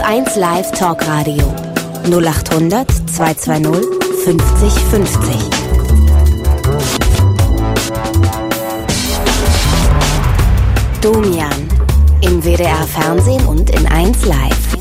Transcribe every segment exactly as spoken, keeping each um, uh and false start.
eins Live Talkradio null acht hundert zweihundertzweißig fünfzig fünfzig. Domian im W D R Fernsehen und in eins Live.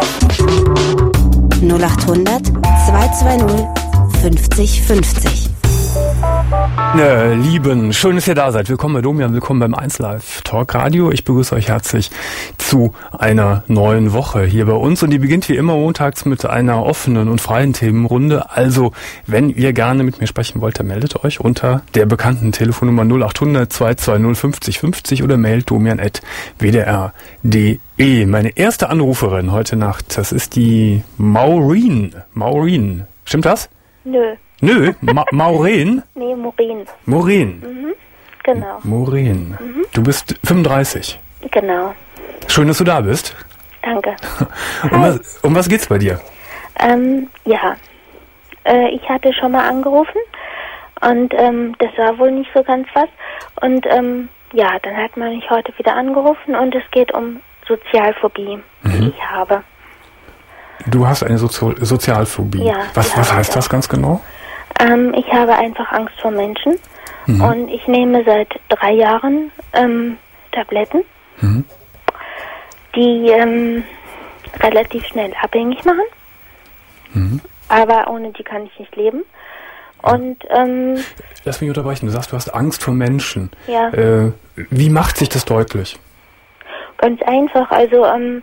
null acht hundert zweihundertzweißig fünfzig fünfzig. Ne, Lieben, schön, dass ihr da seid. Willkommen bei Domian, willkommen beim eins Live Talk Radio. Ich begrüße euch herzlich zu einer neuen Woche hier bei uns. Und die beginnt wie immer montags mit einer offenen und freien Themenrunde. Also, wenn ihr gerne mit mir sprechen wollt, dann meldet euch unter der bekannten Telefonnummer null acht hundert zweihundertzweißig fünfzig fünfzig oder mailt domian at w d r punkt d e. Meine erste Anruferin heute Nacht, das ist die Maureen. Maureen, stimmt das? Nö. Nö, Ma- Maureen? Nee, Maureen. Maureen. Mhm, genau. Maureen. Mhm. Du bist fünfunddreißig. Genau. Schön, dass du da bist. Danke. um, was, um was geht's bei dir? Ähm, ja. Äh, ich hatte schon mal angerufen und ähm, das war wohl nicht so ganz was. Und ähm, ja, dann hat man mich heute wieder angerufen und es geht um Sozialphobie, Mhm. die ich habe. Du hast eine Sozi- Sozialphobie. Ja, Was, die was habe heißt ich das ganz genau? Ähm, ich habe einfach Angst vor Menschen Mhm. und ich nehme seit drei Jahren ähm, Tabletten, Mhm. die ähm, relativ schnell abhängig machen. Mhm. Aber ohne die kann ich nicht leben. Und ähm, Lass mich unterbrechen. Du sagst, du hast Angst vor Menschen. ja, Äh, wie macht sich das deutlich? ganz einfach. Also ähm,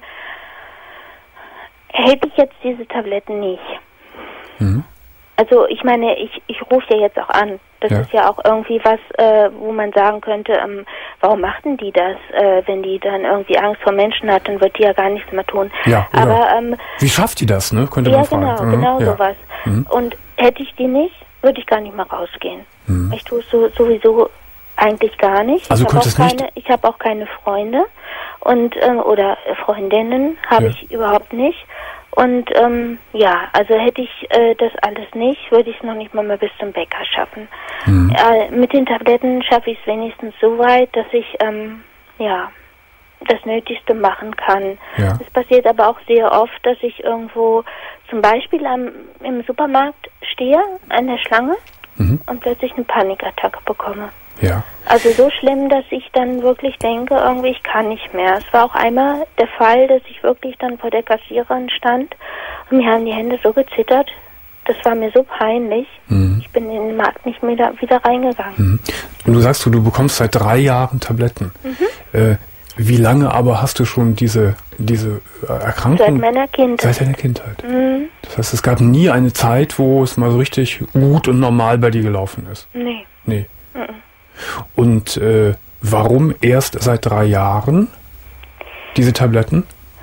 hätte ich jetzt diese Tabletten nicht. Mhm. Also ich meine, ich, ich rufe ja jetzt auch an. Das Ja. ist ja auch irgendwie was, äh, wo man sagen könnte, ähm, warum machten die das? Äh, wenn die dann irgendwie Angst vor Menschen hat, dann wird die ja gar nichts mehr tun. Ja, oder? Aber ähm, Wie schafft die das, ne? Könnte ja, man fragen. genau, Mhm. genau ja. sowas. Mhm. Und hätte ich die nicht, würde ich gar nicht mehr rausgehen. Mhm. Ich tue es so, sowieso eigentlich gar nicht. Also ich du habe auch könntest nicht- keine, ich habe auch keine Freunde und ähm, oder Freundinnen habe Ja. ich überhaupt nicht. Und ähm, ja, also hätte ich äh, das alles nicht, würde ich es noch nicht mal mehr bis zum Bäcker schaffen. Mhm. Äh, mit den Tabletten schaffe ich es wenigstens so weit, dass ich ähm, ja das Nötigste machen kann. Ja. Es passiert aber auch sehr oft, dass ich irgendwo zum Beispiel am, im Supermarkt stehe, an der Schlange, Mhm. und plötzlich eine Panikattacke bekomme. Ja. Also so schlimm, dass ich dann wirklich denke, irgendwie ich kann nicht mehr. Es war auch einmal der Fall, dass ich wirklich dann vor der Kassiererin stand und mir haben die Hände so gezittert. Das war mir so peinlich. Mhm. Ich bin in den Markt nicht mehr da, wieder reingegangen. Mhm. Und du sagst, du, du bekommst seit drei Jahren Tabletten. Mhm. Äh, wie lange aber hast du schon diese, diese äh, Erkrankung? Seit meiner Kindheit. Seit deiner Kindheit. Mhm. Das heißt, es gab nie eine Zeit, wo es mal so richtig gut und normal bei dir gelaufen ist. Nee. Nee. Mhm. Und äh, warum erst seit drei Jahren diese Tabletten?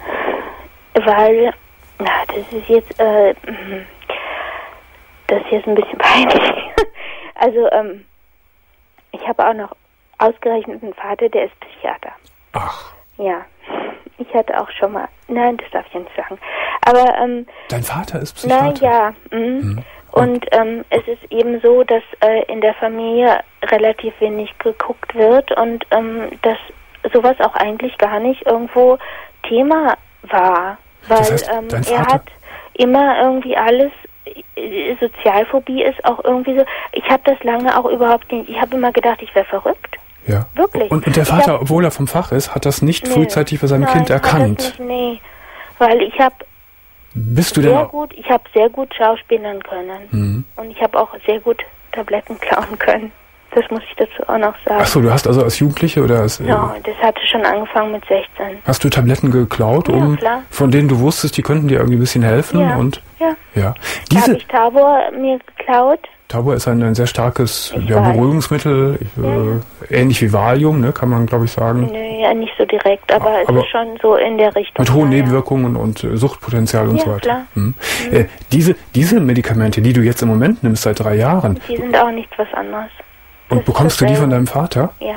Weil, na, das ist jetzt, äh, mhm. das ist jetzt ein bisschen peinlich. Also, ähm, ich habe auch noch ausgerechnet einen Vater, der ist Psychiater. Ach, Ja, ich hatte auch schon mal, nein, das darf ich ja nicht sagen. Aber, ähm, dein Vater ist na Psychiater? ja, mhm. Mhm. Und ähm, es ist eben so, dass äh, in der Familie relativ wenig geguckt wird und ähm, dass sowas auch eigentlich gar nicht irgendwo Thema war. Weil Das heißt, ähm, dein er Vater- hat immer irgendwie alles, äh, Sozialphobie ist auch irgendwie so, ich habe das lange auch überhaupt nicht, ich habe immer gedacht, ich wäre verrückt. Ja. Wirklich. Und, und der Ich Vater, hab- obwohl er vom Fach ist, hat das nicht Nee. frühzeitig bei seinem Nein, Kind hat das erkannt. Nicht, nee, weil ich habe Bist du denn sehr auch? gut, ich habe sehr gut schauspielern können. Mhm. Und ich habe auch sehr gut Tabletten klauen können. Das muss ich dazu auch noch sagen. Ach so, du hast also als Jugendliche oder als, äh, Ja, das hatte schon angefangen mit sechzehn. hast du Tabletten geklaut, Ja, um klar. von denen du wusstest, die könnten dir irgendwie ein bisschen helfen? Ja, Und ja. ja, Da habe diese ich Tabor mir geklaut. Tabor ist ein, ein sehr starkes Ich ja, weiß. Beruhigungsmittel, äh, ähnlich wie Valium, ne, kann man glaube ich sagen. Nö, ja, nicht so direkt, aber, es Aber ist schon so in der Richtung. Mit hohen ja, Nebenwirkungen und äh, Suchtpotenzial und Ja, so weiter. klar. Hm. Äh, diese, diese Medikamente, die du jetzt im Moment nimmst seit drei Jahren, Ja. Die sind auch nichts was anderes. und Das bekommst ist du die von dasselbe. deinem Vater? Ja.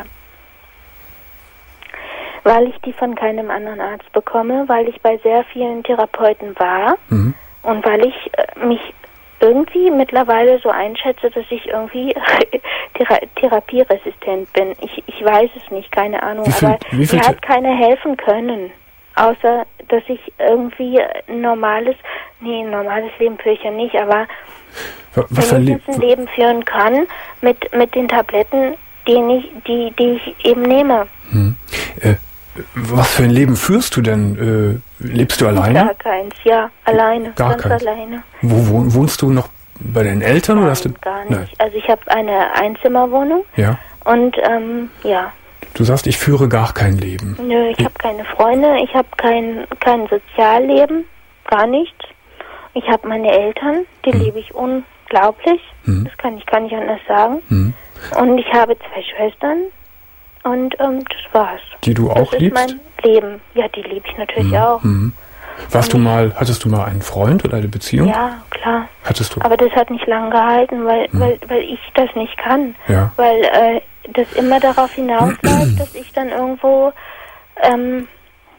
Weil ich die von keinem anderen Arzt bekomme, weil ich bei sehr vielen Therapeuten war Mhm. und weil ich äh, mich irgendwie mittlerweile so einschätze, dass ich irgendwie thera therapieresistent bin. Ich, ich weiß es nicht, keine Ahnung, Wie viel- aber wie viel mir Th- hat keiner helfen können. außer dass ich irgendwie ein normales, nee, ein normales Leben führe ich ja nicht, aber was wenigstens ein Leben führen kann mit, mit den Tabletten, die, ich, die, die ich eben nehme. Hm. Äh, was für ein Leben führst du denn? Äh, lebst du alleine? Gar keins, ja, alleine, Gar ganz keins. alleine. Wo wohn, wohnst du noch bei deinen Eltern? Nein, oder hast du? gar nicht. Nein. Also ich habe eine Einzimmerwohnung. Ja. Und ähm, ja. Du sagst, ich führe gar kein Leben. Nö, ich habe keine Freunde, ich habe kein, kein Sozialleben, gar nichts. Ich habe meine Eltern, die hm. liebe ich unglaublich. Hm. Das kann ich gar nicht anders sagen. Hm. Und ich habe zwei Schwestern und ähm, das war's. Die du auch das liebst? Das ist mein Leben. Ja, die liebe ich natürlich hm. auch. Hm. Warst du mal, hattest du mal einen Freund oder eine Beziehung? Ja, klar. Hattest du? Aber das hat nicht lange gehalten, weil, hm. weil, weil ich das nicht kann. Ja. Weil äh, das immer darauf hinausläuft, dass ich dann irgendwo ähm,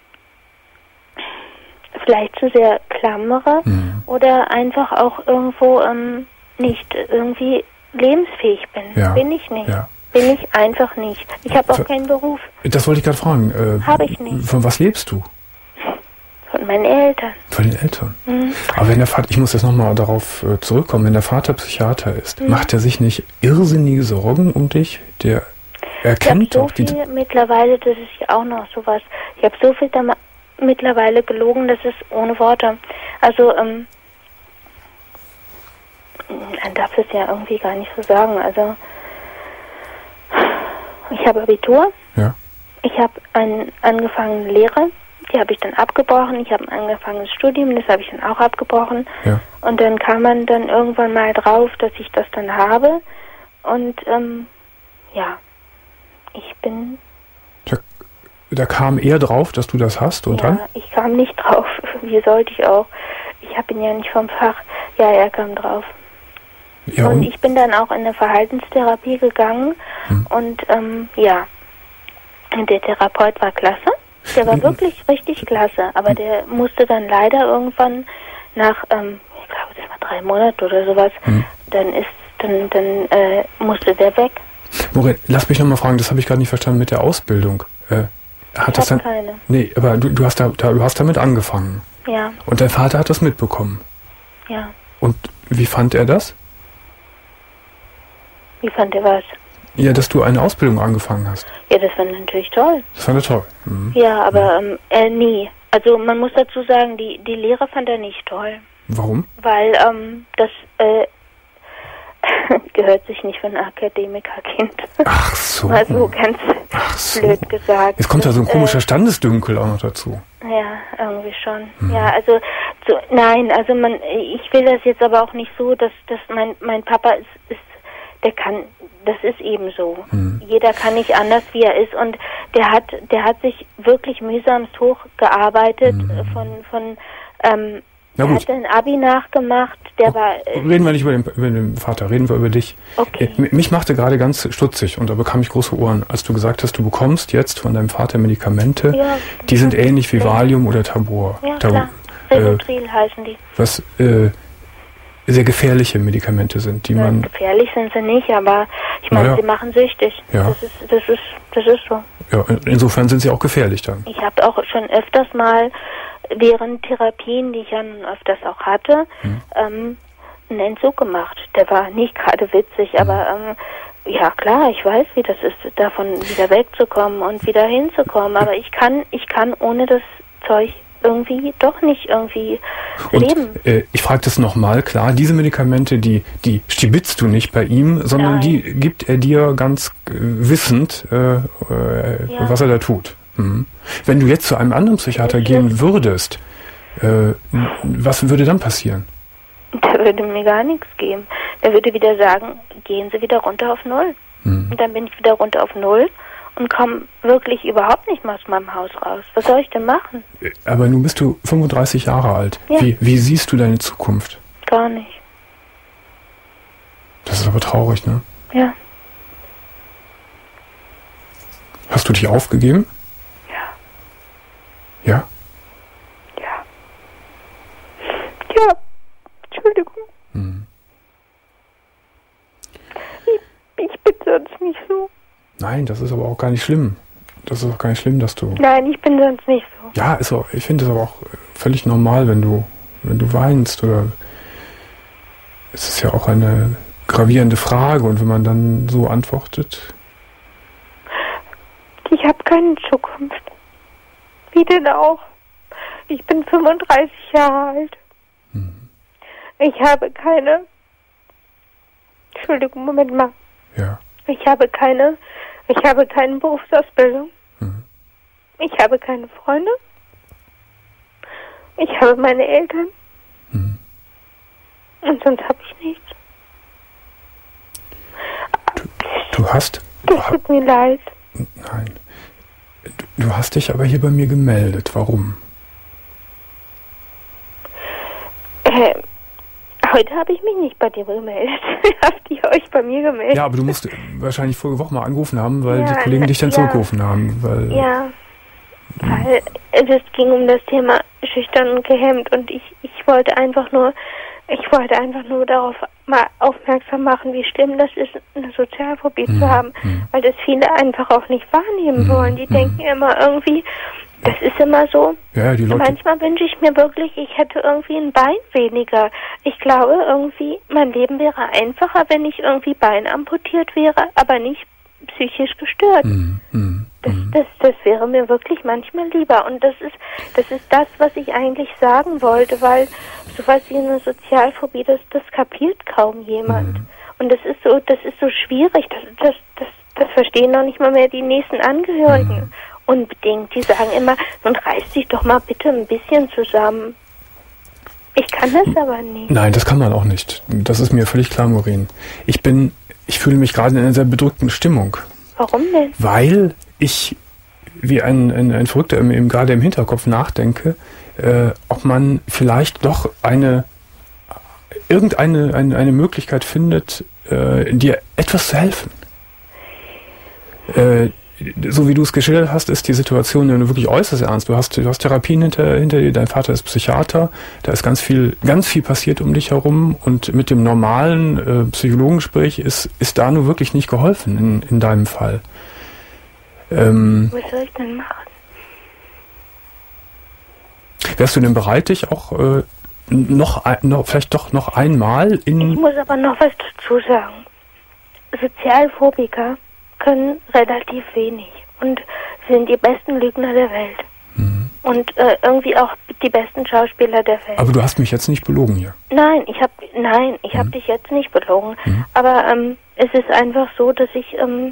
vielleicht zu sehr klammere hm. oder einfach auch irgendwo ähm, nicht irgendwie lebensfähig bin. Ja. Bin ich nicht. Ja. Bin ich einfach nicht. Ich habe auch keinen Beruf. Das wollte ich gerade fragen. Äh, habe ich nicht. Von was lebst du? Von meinen Eltern. Von den Eltern? Mhm. Aber wenn der Vater, ich muss jetzt nochmal darauf äh, zurückkommen, wenn der Vater Psychiater ist, mhm. macht er sich nicht irrsinnige Sorgen um dich? Der erkennt ich habe doch so die... viel mittlerweile, das ist ja auch noch sowas. Ich habe so viel da mittlerweile gelogen, das ist ohne Worte. Also, ähm, man darf es ja irgendwie gar nicht so sagen. Also, ich habe Abitur. Ja. Ich habe eine angefangene Lehre. Die habe ich dann abgebrochen. Ich habe ein angefangenes Studium, das habe ich dann auch abgebrochen. Ja. Und dann kam man dann irgendwann mal drauf, dass ich das dann habe. Und ähm, ja, ich bin... Da, da kam er drauf, dass du das hast und ja, dann? Ich kam nicht drauf. Wie sollte ich auch? Ich habe ihn ja nicht vom Fach. Ja, er kam drauf. Ja, und, und ich bin dann auch in eine Verhaltenstherapie gegangen. Hm. Und ähm, ja, der Therapeut war klasse. Der war wirklich richtig klasse, aber der musste dann leider irgendwann nach, ähm, ich glaube, das war drei Monate oder sowas, hm. dann ist, dann, dann äh, musste der weg. Moritz, lass mich nochmal fragen, das habe ich gerade nicht verstanden mit der Ausbildung. Äh, hat ich das dann? Keine. Nee, aber du, du hast da, da, du hast damit angefangen. Ja. Und dein Vater hat das mitbekommen. Ja. Und wie fand er das? Wie fand er was? Ja, dass du eine Ausbildung angefangen hast. Ja, das fand er natürlich toll. Das fand er toll. Mhm. Ja, aber ähm, äh, nie. Also man muss dazu sagen, die, die Lehre fand er nicht toll. Warum? Weil ähm, das äh, gehört sich nicht für ein Akademikerkind. Ach so. Mal so ganz so. blöd gesagt. Jetzt kommt da so ein komischer äh, Standesdünkel auch noch dazu. Ja, irgendwie schon. Mhm. Ja, also so, nein, also man, ich will das jetzt aber auch nicht so, dass, dass mein, mein Papa ist, ist, der kann, das ist eben so. Mhm. Jeder kann nicht anders, wie er ist, und der hat, der hat sich wirklich mühsamst hochgearbeitet mhm. von, von, ähm, er hat ein Abi nachgemacht, der oh, war... Äh, reden wir nicht über den, über den Vater, reden wir über dich. Okay. Äh, mich machte gerade ganz stutzig und da bekam ich große Ohren, als du gesagt hast, du bekommst jetzt von deinem Vater Medikamente, ja, die sind ähnlich wie ja. Valium oder Tabor. Ja, Tab klar. Rivotril äh, heißen die. Was äh, sehr gefährliche Medikamente sind, die ja, man... Gefährlich sind sie nicht, aber ich meine, ja. sie machen süchtig. Ja. Das ist, das ist, das ist so. Ja, insofern sind sie auch gefährlich dann. Ich habe auch schon öfters mal während Therapien, die ich ja nun öfters auch hatte, hm. ähm, einen Entzug gemacht. Der war nicht gerade witzig, hm. aber ähm, ja klar, ich weiß, wie das ist, davon wieder wegzukommen und wieder hinzukommen. Aber ich kann, ich kann ohne das Zeug irgendwie doch nicht irgendwie und, leben. Äh, ich frage das nochmal, klar, diese Medikamente, die, die stibitzt du nicht bei ihm, sondern Nein. die gibt er dir ganz äh, wissend, äh, äh, ja. was er da tut. Mhm. Wenn du jetzt zu einem anderen Psychiater gehen würdest, äh, was würde dann passieren? Der würde mir gar nichts geben. Der würde wieder sagen, gehen Sie wieder runter auf Null. Mhm. Und dann bin ich wieder runter auf Null und komme wirklich überhaupt nicht mehr aus meinem Haus raus. Was soll ich denn machen? Aber nun bist du fünfunddreißig Jahre alt. Ja. Wie, wie siehst du deine Zukunft? Gar nicht. Das ist aber traurig, ne? Ja. Hast du dich aufgegeben? Ja? Ja. Ja. Entschuldigung. Hm. Ich, ich bin sonst nicht so. Nein, das ist aber auch gar nicht schlimm. Das ist auch gar nicht schlimm, dass du... Nein, ich bin sonst nicht so. Ja, ist auch, ich finde es aber auch völlig normal, wenn du, wenn du weinst. Oder es ist ja auch eine gravierende Frage. Und wenn man dann so antwortet... Ich habe keine Zukunft. Wie denn auch? Ich bin fünfunddreißig Jahre alt. Mhm. Ich habe keine... Entschuldigung, Moment mal. Ja. Ich habe keine... Ich habe keine Berufsausbildung. Mhm. Ich habe keine Freunde. Ich habe meine Eltern. Mhm. Und sonst habe ich nichts. Du, du hast... Das tut mir leid. Nein. Du, du hast dich aber hier bei mir gemeldet. Warum? Äh, heute habe ich mich nicht bei dir gemeldet. Habt ihr euch bei mir gemeldet? Ja, aber du musst wahrscheinlich vorige Woche mal angerufen haben, weil Ja, die Kollegen dich dann ja. zurückgerufen haben. Weil, Ja, weil es ging um das Thema schüchtern und gehemmt und ich, ich wollte einfach nur, ich wollte einfach nur darauf mal aufmerksam machen, wie schlimm das ist, eine Sozialphobie Mhm. zu haben, Mhm. weil das viele einfach auch nicht wahrnehmen Mhm. wollen. Die Mhm. denken immer irgendwie, das ist immer so. Ja, die Leute... Manchmal wünsche ich mir wirklich, ich hätte irgendwie ein Bein weniger. Ich glaube irgendwie, mein Leben wäre einfacher, wenn ich irgendwie Bein amputiert wäre, aber nicht psychisch gestört. Mhm. Mhm. Das, Mhm. das, das wäre mir wirklich manchmal lieber. Und das ist, das ist das, was ich eigentlich sagen wollte, weil sowas wie eine Sozialphobie, das, das kapiert kaum jemand. Mhm. Und das ist so, das ist so schwierig. Das, das, das, das verstehen noch nicht mal mehr die nächsten Angehörigen. Mhm. Unbedingt. Die sagen immer, nun reiß dich doch mal bitte ein bisschen zusammen. Ich kann das aber nicht. Nein, das kann man auch nicht. Das ist mir völlig klar, Maureen. Ich bin, ich fühle mich gerade in einer sehr bedrückten Stimmung. Warum denn? Weil ich wie ein, ein, ein Verrückter im, im, gerade im Hinterkopf nachdenke, äh, ob man vielleicht doch eine irgendeine eine, eine Möglichkeit findet, äh, dir etwas zu helfen. Äh, so wie du es geschildert hast, ist die Situation ja wirklich äußerst ernst. Du hast, du hast Therapien hinter, hinter dir, dein Vater ist Psychiater, da ist ganz viel, ganz viel passiert um dich herum und mit dem normalen äh, Psychologengespräch ist, ist da nur wirklich nicht geholfen in, in deinem Fall. Ähm, Was soll ich denn machen? Wärst du denn bereit, dich auch äh, noch, ein, noch, vielleicht doch noch einmal in... Ich muss aber noch was dazu sagen. Sozialphobiker können relativ wenig und sind die besten Lügner der Welt. Mhm. Und äh, irgendwie auch die besten Schauspieler der Welt. Aber du hast mich jetzt nicht belogen hier. Nein, ich habe nein, ich Mhm. habe dich jetzt nicht belogen. Mhm. Aber ähm, es ist einfach so, dass ich ähm,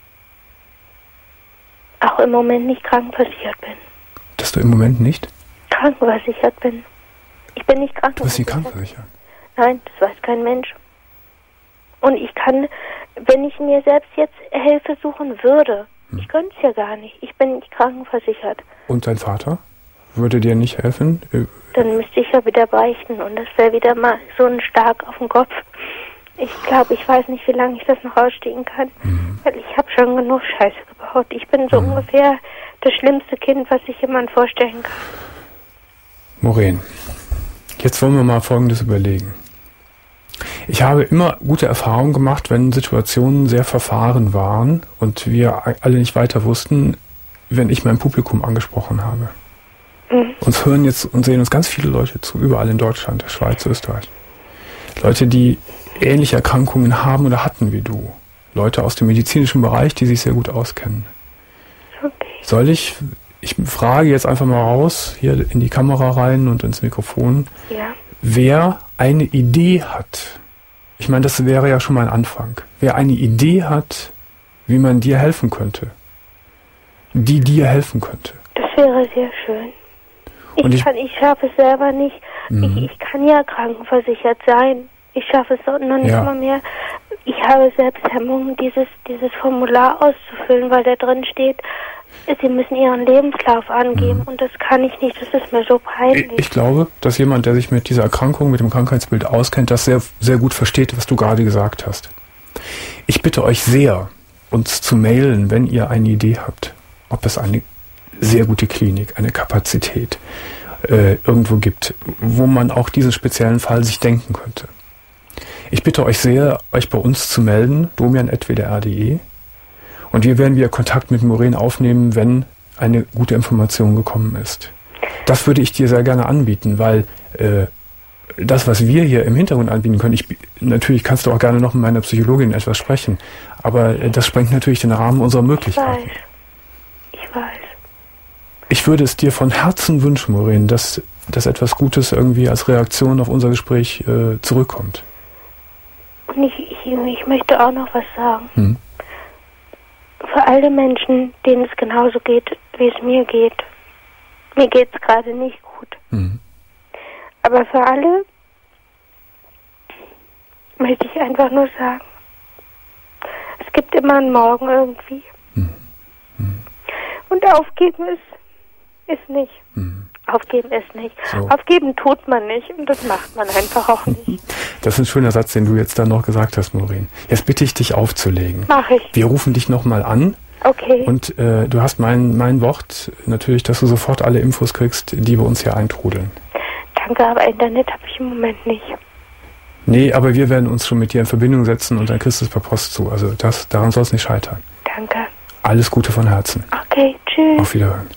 auch im Moment nicht krankenversichert bin. Dass du im Moment nicht? Krankenversichert bin. Ich bin nicht Du bist nicht krankenversichert. krankenversichert. Nein, das weiß kein Mensch. Und ich kann, wenn ich mir selbst jetzt Hilfe suchen würde, Hm. ich könnte es ja gar nicht. Ich bin nicht krankenversichert. Und dein Vater? Würde dir nicht helfen? Äh, Dann müsste ich ja wieder beichten und das wäre wieder mal so ein Schlag auf den Kopf. Ich glaube, ich weiß nicht, wie lange ich das noch ausstehen kann, Mhm. weil ich habe schon genug Scheiße gebaut. Ich bin so Mhm. ungefähr das schlimmste Kind, was sich jemand vorstellen kann. Maureen, jetzt wollen wir mal Folgendes überlegen. Ich habe immer gute Erfahrungen gemacht, wenn Situationen sehr verfahren waren und wir alle nicht weiter wussten, wenn ich mein Publikum angesprochen habe. Mhm. Uns hören jetzt und sehen uns ganz viele Leute zu, überall in Deutschland, der Schweiz, Österreich. Leute, die ähnliche Erkrankungen haben oder hatten wie du. Leute aus dem medizinischen Bereich, die sich sehr gut auskennen. Okay. Soll ich, ich frage jetzt einfach mal raus, hier in die Kamera rein und ins Mikrofon, Ja. wer eine Idee hat, ich meine, das wäre ja schon mal ein Anfang, wer eine Idee hat, wie man dir helfen könnte, die dir helfen könnte. Das wäre sehr schön. Ich, Und ich- kann, ich schaffe es selber nicht. Mhm. Ich, ich kann ja krankenversichert sein. Ich schaffe es noch nicht Ja. mal mehr. Ich habe selbst Hemmungen, dieses, dieses Formular auszufüllen, weil da drin steht, Sie müssen Ihren Lebenslauf angeben. Mhm. Und das kann ich nicht. Das ist mir so peinlich. Ich, ich glaube, dass jemand, der sich mit dieser Erkrankung, mit dem Krankheitsbild auskennt, das sehr, sehr gut versteht, was du gerade gesagt hast. Ich bitte euch sehr, uns zu mailen, wenn ihr eine Idee habt, ob es eine sehr gute Klinik, eine Kapazität äh, irgendwo gibt, wo man auch diesen speziellen Fall sich denken könnte. Ich bitte euch sehr, euch bei uns zu melden, domian at w d r punkt d e. Und wir werden wieder Kontakt mit Maureen aufnehmen, wenn eine gute Information gekommen ist. Das würde ich dir sehr gerne anbieten, weil äh, das, was wir hier im Hintergrund anbieten können, ich, natürlich kannst du auch gerne noch mit meiner Psychologin etwas sprechen, aber äh, das sprengt natürlich den Rahmen unserer Möglichkeiten. Ich weiß. Ich weiß. Ich würde es dir von Herzen wünschen, Maureen, dass, dass etwas Gutes irgendwie als Reaktion auf unser Gespräch äh, zurückkommt. Und ich, ich, ich möchte auch noch was sagen. Hm. Für alle Menschen, denen es genauso geht, wie es mir geht. Mir geht es gerade nicht gut. Hm. Aber für alle möchte ich einfach nur sagen, es gibt immer einen Morgen irgendwie. Hm. Hm. Und aufgeben ist, ist nicht. Hm. Aufgeben ist nicht. So. Aufgeben tut man nicht und das macht man einfach auch nicht. Das ist ein schöner Satz, den du jetzt dann noch gesagt hast, Maureen. Jetzt bitte ich dich aufzulegen. Mach ich. Wir rufen dich nochmal an. Okay. Und äh, du hast mein, mein Wort natürlich, dass du sofort alle Infos kriegst, die bei uns hier eintrudeln. Danke, aber Internet habe ich im Moment nicht. Nee, aber wir werden uns schon mit dir in Verbindung setzen und dann kriegst du es per Post zu. Also das, daran soll es nicht scheitern. Danke. Alles Gute von Herzen. Okay, tschüss. Auf Wiederhören.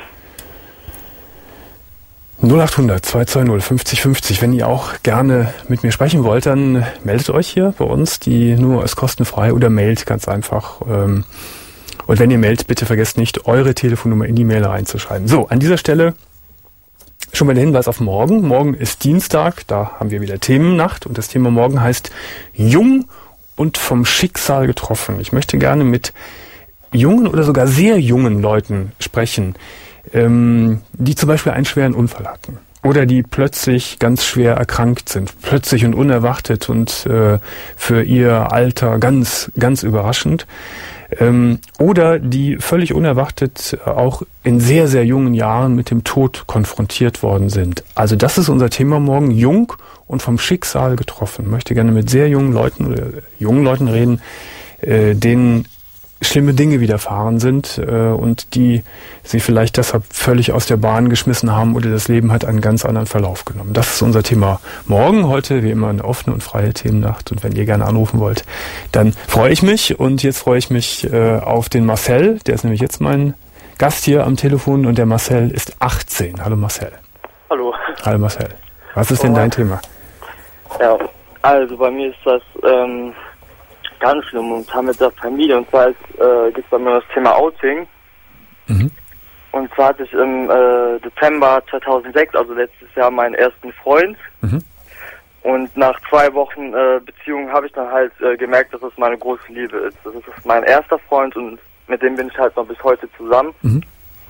null acht hundert zwei zwei null fünfzig fünfzig. Wenn ihr auch gerne mit mir sprechen wollt, dann meldet euch hier bei uns. Die Nummer ist kostenfrei oder mailt ganz einfach. Und wenn ihr mailt, bitte vergesst nicht, eure Telefonnummer in die Mail reinzuschreiben. So, an dieser Stelle schon mal der Hinweis auf morgen. Morgen ist Dienstag, da haben wir wieder Themennacht und das Thema morgen heißt Jung und vom Schicksal getroffen. Ich möchte gerne mit jungen oder sogar sehr jungen Leuten sprechen, ähm, die zum Beispiel einen schweren Unfall hatten oder die plötzlich ganz schwer erkrankt sind, plötzlich und unerwartet und äh, für ihr Alter ganz, ganz überraschend. Ähm, oder die völlig unerwartet auch in sehr, sehr jungen Jahren mit dem Tod konfrontiert worden sind. Also das ist unser Thema morgen, jung und vom Schicksal getroffen. Ich möchte gerne mit sehr jungen Leuten oder jungen Leuten reden, äh, denen schlimme Dinge widerfahren sind äh, und die sie vielleicht deshalb völlig aus der Bahn geschmissen haben oder das Leben hat einen ganz anderen Verlauf genommen. Das ist unser Thema morgen. Heute wie immer eine offene und freie Themennacht und wenn ihr gerne anrufen wollt, dann freue ich mich und jetzt freue ich mich äh, auf den Marcel, der ist nämlich jetzt mein Gast hier am Telefon und der Marcel ist achtzehn. Hallo Marcel. Hallo. Hallo Marcel. Was ist denn dein Thema? Ja, also bei mir ist das ähm, ganz schlimm momentan mit der Familie. Und zwar äh, gibt es bei mir das Thema Outing. Mhm. Und zwar hatte ich im äh, Dezember zweitausendsechs, also letztes Jahr, meinen ersten Freund. Mhm. Und nach zwei Wochen äh, Beziehung habe ich dann halt äh, gemerkt, dass es meine große Liebe ist. Das ist mein erster Freund und mit dem bin ich halt noch bis heute zusammen. Mhm.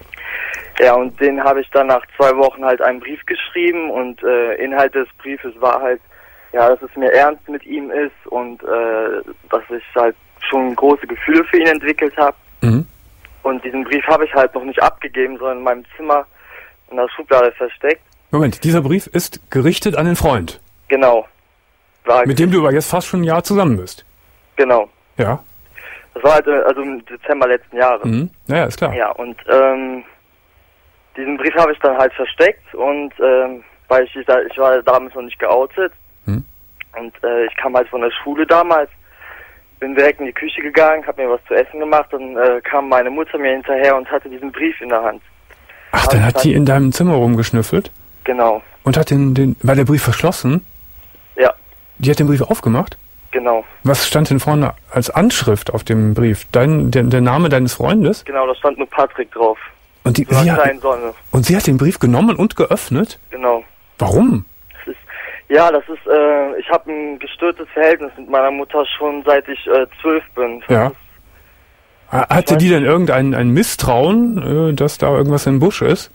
Ja, und den habe ich dann nach zwei Wochen halt einen Brief geschrieben und äh, Inhalt des Briefes war halt, ja, dass es mir ernst mit ihm ist und äh, dass ich halt schon große Gefühle für ihn entwickelt habe. Mhm. Und diesen Brief habe ich halt noch nicht abgegeben, sondern in meinem Zimmer in der Schublade versteckt. Moment, dieser Brief ist gerichtet an den Freund. Genau. War Mit dem du aber jetzt fast schon ein Jahr zusammen bist. Genau. Ja. Das war halt äh, also im Dezember letzten Jahres. Mhm. Naja, ist klar. Ja, und ähm, diesen Brief habe ich dann halt versteckt und ähm, weil ich, ich war damals noch nicht geoutet. Mhm. Und äh, ich kam halt von der Schule damals, bin direkt in die Küche gegangen, habe mir was zu essen gemacht, dann äh, kam meine Mutter mir hinterher und hatte diesen Brief in der Hand. Ach, dann hat die in deinem Zimmer rumgeschnüffelt? Genau. Und hat den, den, war der Brief verschlossen? Ja. Die hat den Brief aufgemacht? Genau. Was stand denn vorne als Anschrift auf dem Brief? Dein, der, der Name deines Freundes? Genau, da stand nur Patrick drauf. Und, die, So sie eine hat, kleine Sonne. und sie hat den Brief genommen und geöffnet? Genau. Warum? Das ist, ja, das ist, äh, ich habe ein gestörtes Verhältnis mit meiner Mutter schon seit ich äh, zwölf bin. Das Ja. ist, Hatte die denn irgendein ein Misstrauen, äh, dass da irgendwas im Busch ist?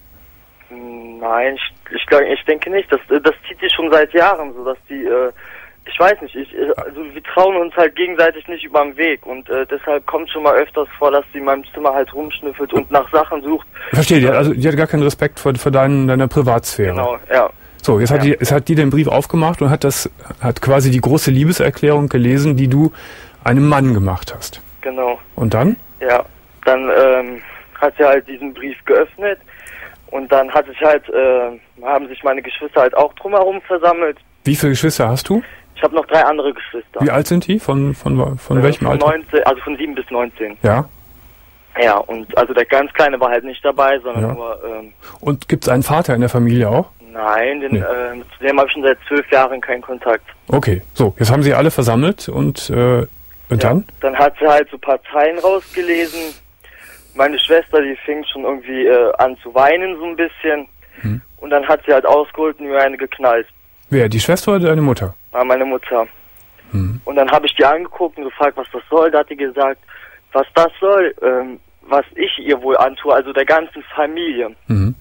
Nein, ich, ich, glaub, ich denke nicht. Das, das zieht sich schon seit Jahren so, dass die, äh, ich weiß nicht, ich, also wir trauen uns halt gegenseitig nicht über den Weg und äh, deshalb kommt schon mal öfters vor, dass sie in meinem Zimmer halt rumschnüffelt und nach Sachen sucht. Verstehe, die hat, also die hat gar keinen Respekt vor, vor dein, deiner Privatsphäre. Genau, ja. So, jetzt hat, Ja. die, jetzt hat die den Brief aufgemacht und hat das, hat quasi die große Liebeserklärung gelesen, die du einem Mann gemacht hast. Genau. Und dann? Ja, dann ähm, hat sie halt diesen Brief geöffnet und dann hat sich halt, äh, haben sich meine Geschwister halt auch drumherum versammelt. Wie viele Geschwister hast du? Ich habe noch drei andere Geschwister. Wie alt sind die? Von, von, von Äh, welchem von Alter? neunzehn, also von sieben bis neunzehn. Ja. Ja, und also der ganz Kleine war halt nicht dabei, sondern Ja. nur... Ähm, Und gibt es einen Vater in der Familie auch? nein, den, Nee. äh, zu dem habe ich schon seit zwölf Jahren keinen Kontakt. Okay, so, jetzt haben sie alle versammelt und, äh, und Ja. dann? Dann hat sie halt so Parteien rausgelesen. Meine Schwester, die fing schon irgendwie äh, an zu weinen so ein bisschen. Hm. Und dann hat sie halt ausgeholt und mir eine geknallt. Wer, die Schwester oder deine Mutter? War meine Mutter. Hm. Und dann habe ich die angeguckt und gefragt, was das soll. Da hat die gesagt, was das soll, ähm, was ich ihr wohl antue, also der ganzen Familie. Mhm.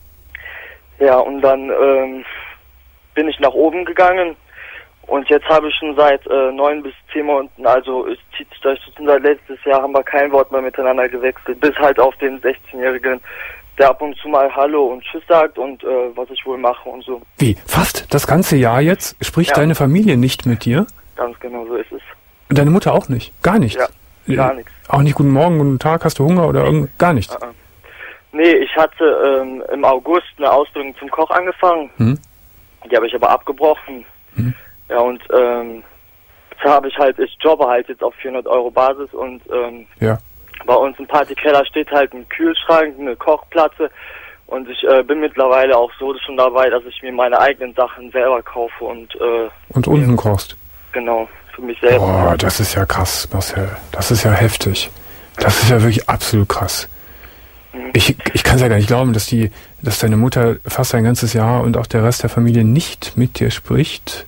Ja, und dann ähm, bin ich nach oben gegangen und jetzt habe ich schon seit äh, neun bis zehn Monaten, also es zieht sich durch, seit letztes Jahr haben wir kein Wort mehr miteinander gewechselt, bis halt auf den sechzehnjährigen, der ab und zu mal Hallo und Tschüss sagt und äh, was ich wohl mache und so. Wie, fast das ganze Jahr jetzt spricht Ja. deine Familie nicht mit dir? Ganz genau so ist es. Und deine Mutter auch nicht? Gar nichts? Ja, gar Äh, nichts. Auch nicht guten Morgen, guten Tag, hast du Hunger oder irgend, gar nichts? Uh-uh. Nee, ich hatte ähm, im August eine Ausbildung zum Koch angefangen. Hm? Die habe ich aber abgebrochen. Hm. Ja, und ähm, jetzt habe ich halt, ich jobbe halt jetzt auf vierhundert Euro Basis und ähm, Ja. bei uns im Partykeller steht halt ein Kühlschrank, eine Kochplatte und ich äh, bin mittlerweile auch so schon dabei, dass ich mir meine eigenen Sachen selber kaufe und äh, Und unten kochst? genau, für mich selber. Boah, das ist ja krass, Marcel. Das ist ja heftig. Das ist ja wirklich absolut krass. Ich, ich kann es ja gar nicht glauben, dass die, dass deine Mutter fast ein ganzes Jahr und auch der Rest der Familie nicht mit dir spricht,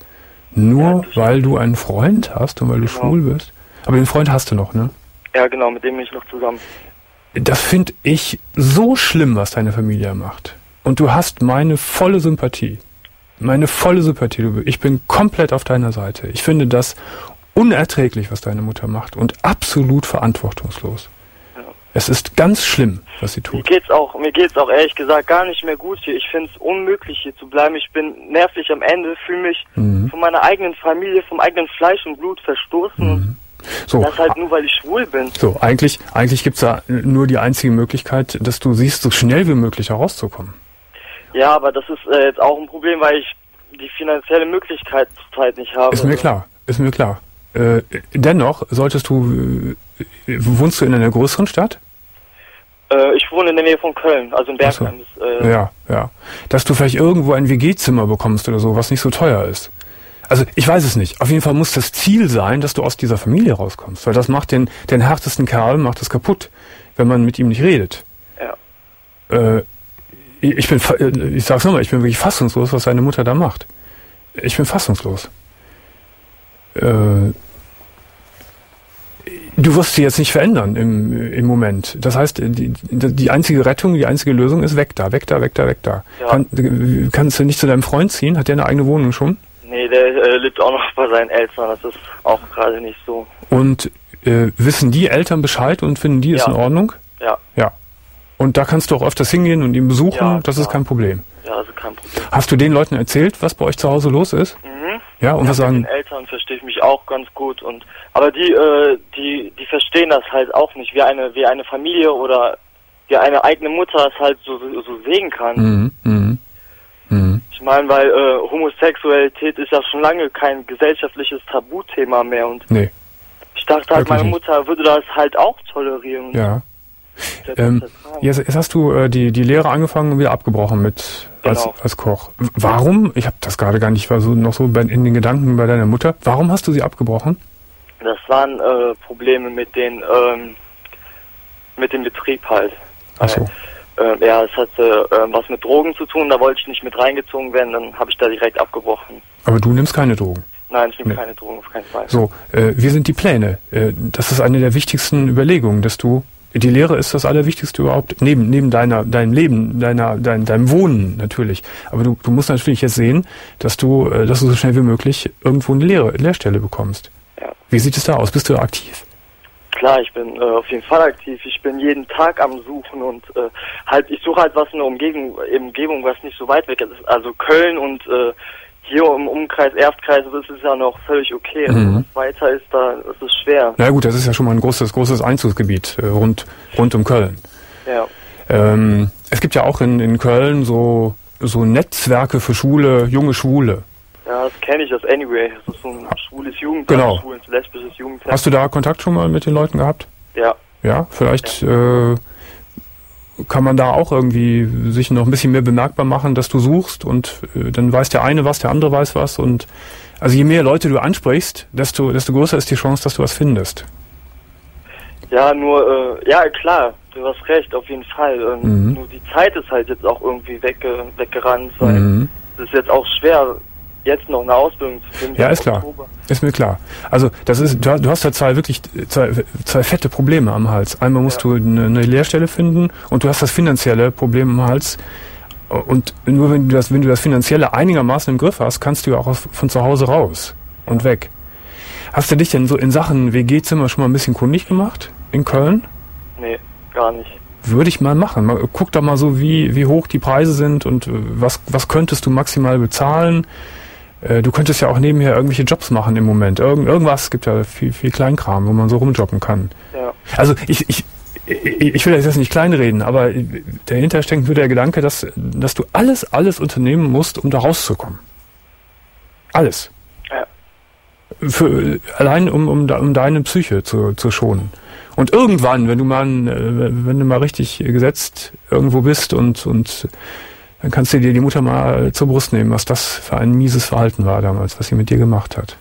nur weil du einen Freund hast und weil du Genau. schwul bist. Aber den Freund hast du noch, ne? Ja, genau, mit dem bin ich noch zusammen. Das finde ich so schlimm, was deine Familie macht. Und du hast meine volle Sympathie. Meine volle Sympathie. Du- Ich bin komplett auf deiner Seite. Ich finde das unerträglich, was deine Mutter macht und absolut verantwortungslos. Ja. Es ist ganz schlimm, was sie Mir tut. geht's auch, mir geht's auch ehrlich gesagt gar nicht mehr gut hier. Ich finde es unmöglich hier zu bleiben. Ich bin nervlich am Ende, fühle mich Mhm. von meiner eigenen Familie, vom eigenen Fleisch und Blut verstoßen. Und So, das halt nur, weil ich schwul bin. so eigentlich, eigentlich gibt's da nur die einzige Möglichkeit, dass du siehst, so schnell wie möglich herauszukommen. Ja, aber das ist äh, jetzt auch ein Problem, weil ich die finanzielle Möglichkeit zurzeit nicht habe. Ist mir klar, ist mir klar. Äh, dennoch solltest du, äh, wohnst du in einer größeren Stadt? Äh, ich wohne in der Nähe von Köln, also in Ach so. Bergheim. Das, äh, Ja, ja. Dass du vielleicht irgendwo ein W G-Zimmer bekommst oder so, was nicht so teuer ist. Also ich weiß es nicht. Auf jeden Fall muss das Ziel sein, dass du aus dieser Familie rauskommst, weil das macht den, den härtesten Kerl macht es kaputt, wenn man mit ihm nicht redet. Ja. Äh, ich bin, fa- ich sag's nochmal, ich bin wirklich fassungslos, was seine Mutter da macht. Ich bin fassungslos. Äh, du wirst sie jetzt nicht verändern im, im Moment. Das heißt, die, die einzige Rettung, die einzige Lösung ist weg da, weg da, weg da, weg da. Ja. Kann, kannst du nicht zu deinem Freund ziehen? Hat der eine eigene Wohnung schon? Nee, der äh, lebt auch noch bei seinen Eltern. Das ist auch gerade nicht so. Und äh, wissen die Eltern Bescheid und finden die es Ja. in Ordnung? Ja, Ja. Und da kannst du auch öfters hingehen und ihn besuchen, Ja, das ist klar. kein Problem. ja, also kein Problem. Hast du den Leuten erzählt, was bei euch zu Hause los ist? Mhm. Ja, und was Mit sagen, den Eltern verstehe ich mich auch ganz gut und aber die äh, die die verstehen das halt auch nicht, wie eine wie eine Familie oder wie eine eigene Mutter es halt so so, so sehen kann. mhm, mhm, mhm. Ich meine, weil äh, Homosexualität ist ja schon lange kein gesellschaftliches Tabuthema mehr und Nee, ich dachte halt, Wirklich meine nicht. Mutter würde das halt auch tolerieren. ja. Das Ähm, ist das Traum. Jetzt, jetzt hast du äh, die, die Lehre angefangen und wieder abgebrochen mit als, Genau. als Koch. W- Warum? Ich habe das gerade gar nicht, war so noch so bei, in den Gedanken bei deiner Mutter. Warum hast du sie abgebrochen? Das waren äh, Probleme mit den ähm, mit dem Betrieb halt. Ach so. Äh, ja, es hatte äh, was mit Drogen zu tun, da wollte ich nicht mit reingezogen werden, dann habe ich da direkt abgebrochen. Aber du nimmst keine Drogen. Nein, ich nehme Nee. keine Drogen, auf keinen Fall. So, äh, wie sind die Pläne? Äh, das ist eine der wichtigsten Überlegungen, dass du, die Lehre ist das Allerwichtigste überhaupt, neben, neben deiner, deinem Leben, deiner, dein, deinem Wohnen natürlich. Aber du, du musst natürlich jetzt sehen, dass du, äh, dass du so schnell wie möglich irgendwo eine Lehre, Lehrstelle bekommst. Ja. Wie sieht es da aus? Bist du aktiv? Klar, ich bin äh, auf jeden Fall aktiv. Ich bin jeden Tag am Suchen und äh, halt, ich suche halt was in der Umgebung, Umgebung, was nicht so weit weg ist. Also Köln und äh, hier im Umkreis, Erstkreis, das ist ja noch völlig okay. Also Mhm. was weiter ist, da ist es schwer. Na gut, das ist ja schon mal ein großes, großes Einzugsgebiet äh, rund, rund um Köln. Ja. Ähm, es gibt ja auch in, in Köln so, so Netzwerke für Schwule, junge Schwule. Ja, das kenne ich, das Anyway. Das ist so ein schwules Jugendamt, Genau. schwules, lesbisches Jugendamt. Hast du da Kontakt schon mal mit den Leuten gehabt? Ja. Ja, vielleicht äh, kann man da auch irgendwie sich noch ein bisschen mehr bemerkbar machen, dass du suchst und äh, dann weiß der eine was, der andere weiß was und also je mehr Leute du ansprichst, desto, desto größer ist die Chance, dass du was findest. Ja, nur, äh, ja klar, du hast recht, auf jeden Fall. Ähm, Mhm. Nur die Zeit ist halt jetzt auch irgendwie wegge weggerannt, weil Mhm. es ist jetzt auch schwer, jetzt noch eine Ausbildung zu finden. Ja, im ist klar. Oktober. Ist mir klar. Also das ist, du hast, du hast da zwei wirklich zwei, zwei fette Probleme am Hals. Einmal musst Ja. du eine, eine Lehrstelle finden und du hast das finanzielle Problem am Hals. Und nur wenn du das, wenn du das Finanzielle einigermaßen im Griff hast, kannst du ja auch aus, von zu Hause raus und weg. Hast du dich denn so in Sachen W G-Zimmer schon mal ein bisschen kundig gemacht in Köln? Nee, gar nicht. Würde ich mal machen. Mal, guck da mal so, wie, wie hoch die Preise sind und äh, was, was könntest du maximal bezahlen. Äh, du könntest ja auch nebenher irgendwelche Jobs machen im Moment. Irgend, irgendwas, es gibt ja viel, viel Kleinkram, wo man so rumjobben kann. Ja. Also ich, ich, ich ich will das jetzt nicht kleinreden, aber dahinter steckt nur der Gedanke, dass, dass du alles, alles unternehmen musst, um da rauszukommen. Alles. Ja. Für, allein um, um, um deine Psyche zu, zu schonen. Und irgendwann, wenn du mal, wenn du mal richtig gesetzt irgendwo bist und, und dann kannst du dir die Mutter mal zur Brust nehmen, was das für ein mieses Verhalten war damals, was sie mit dir gemacht hat.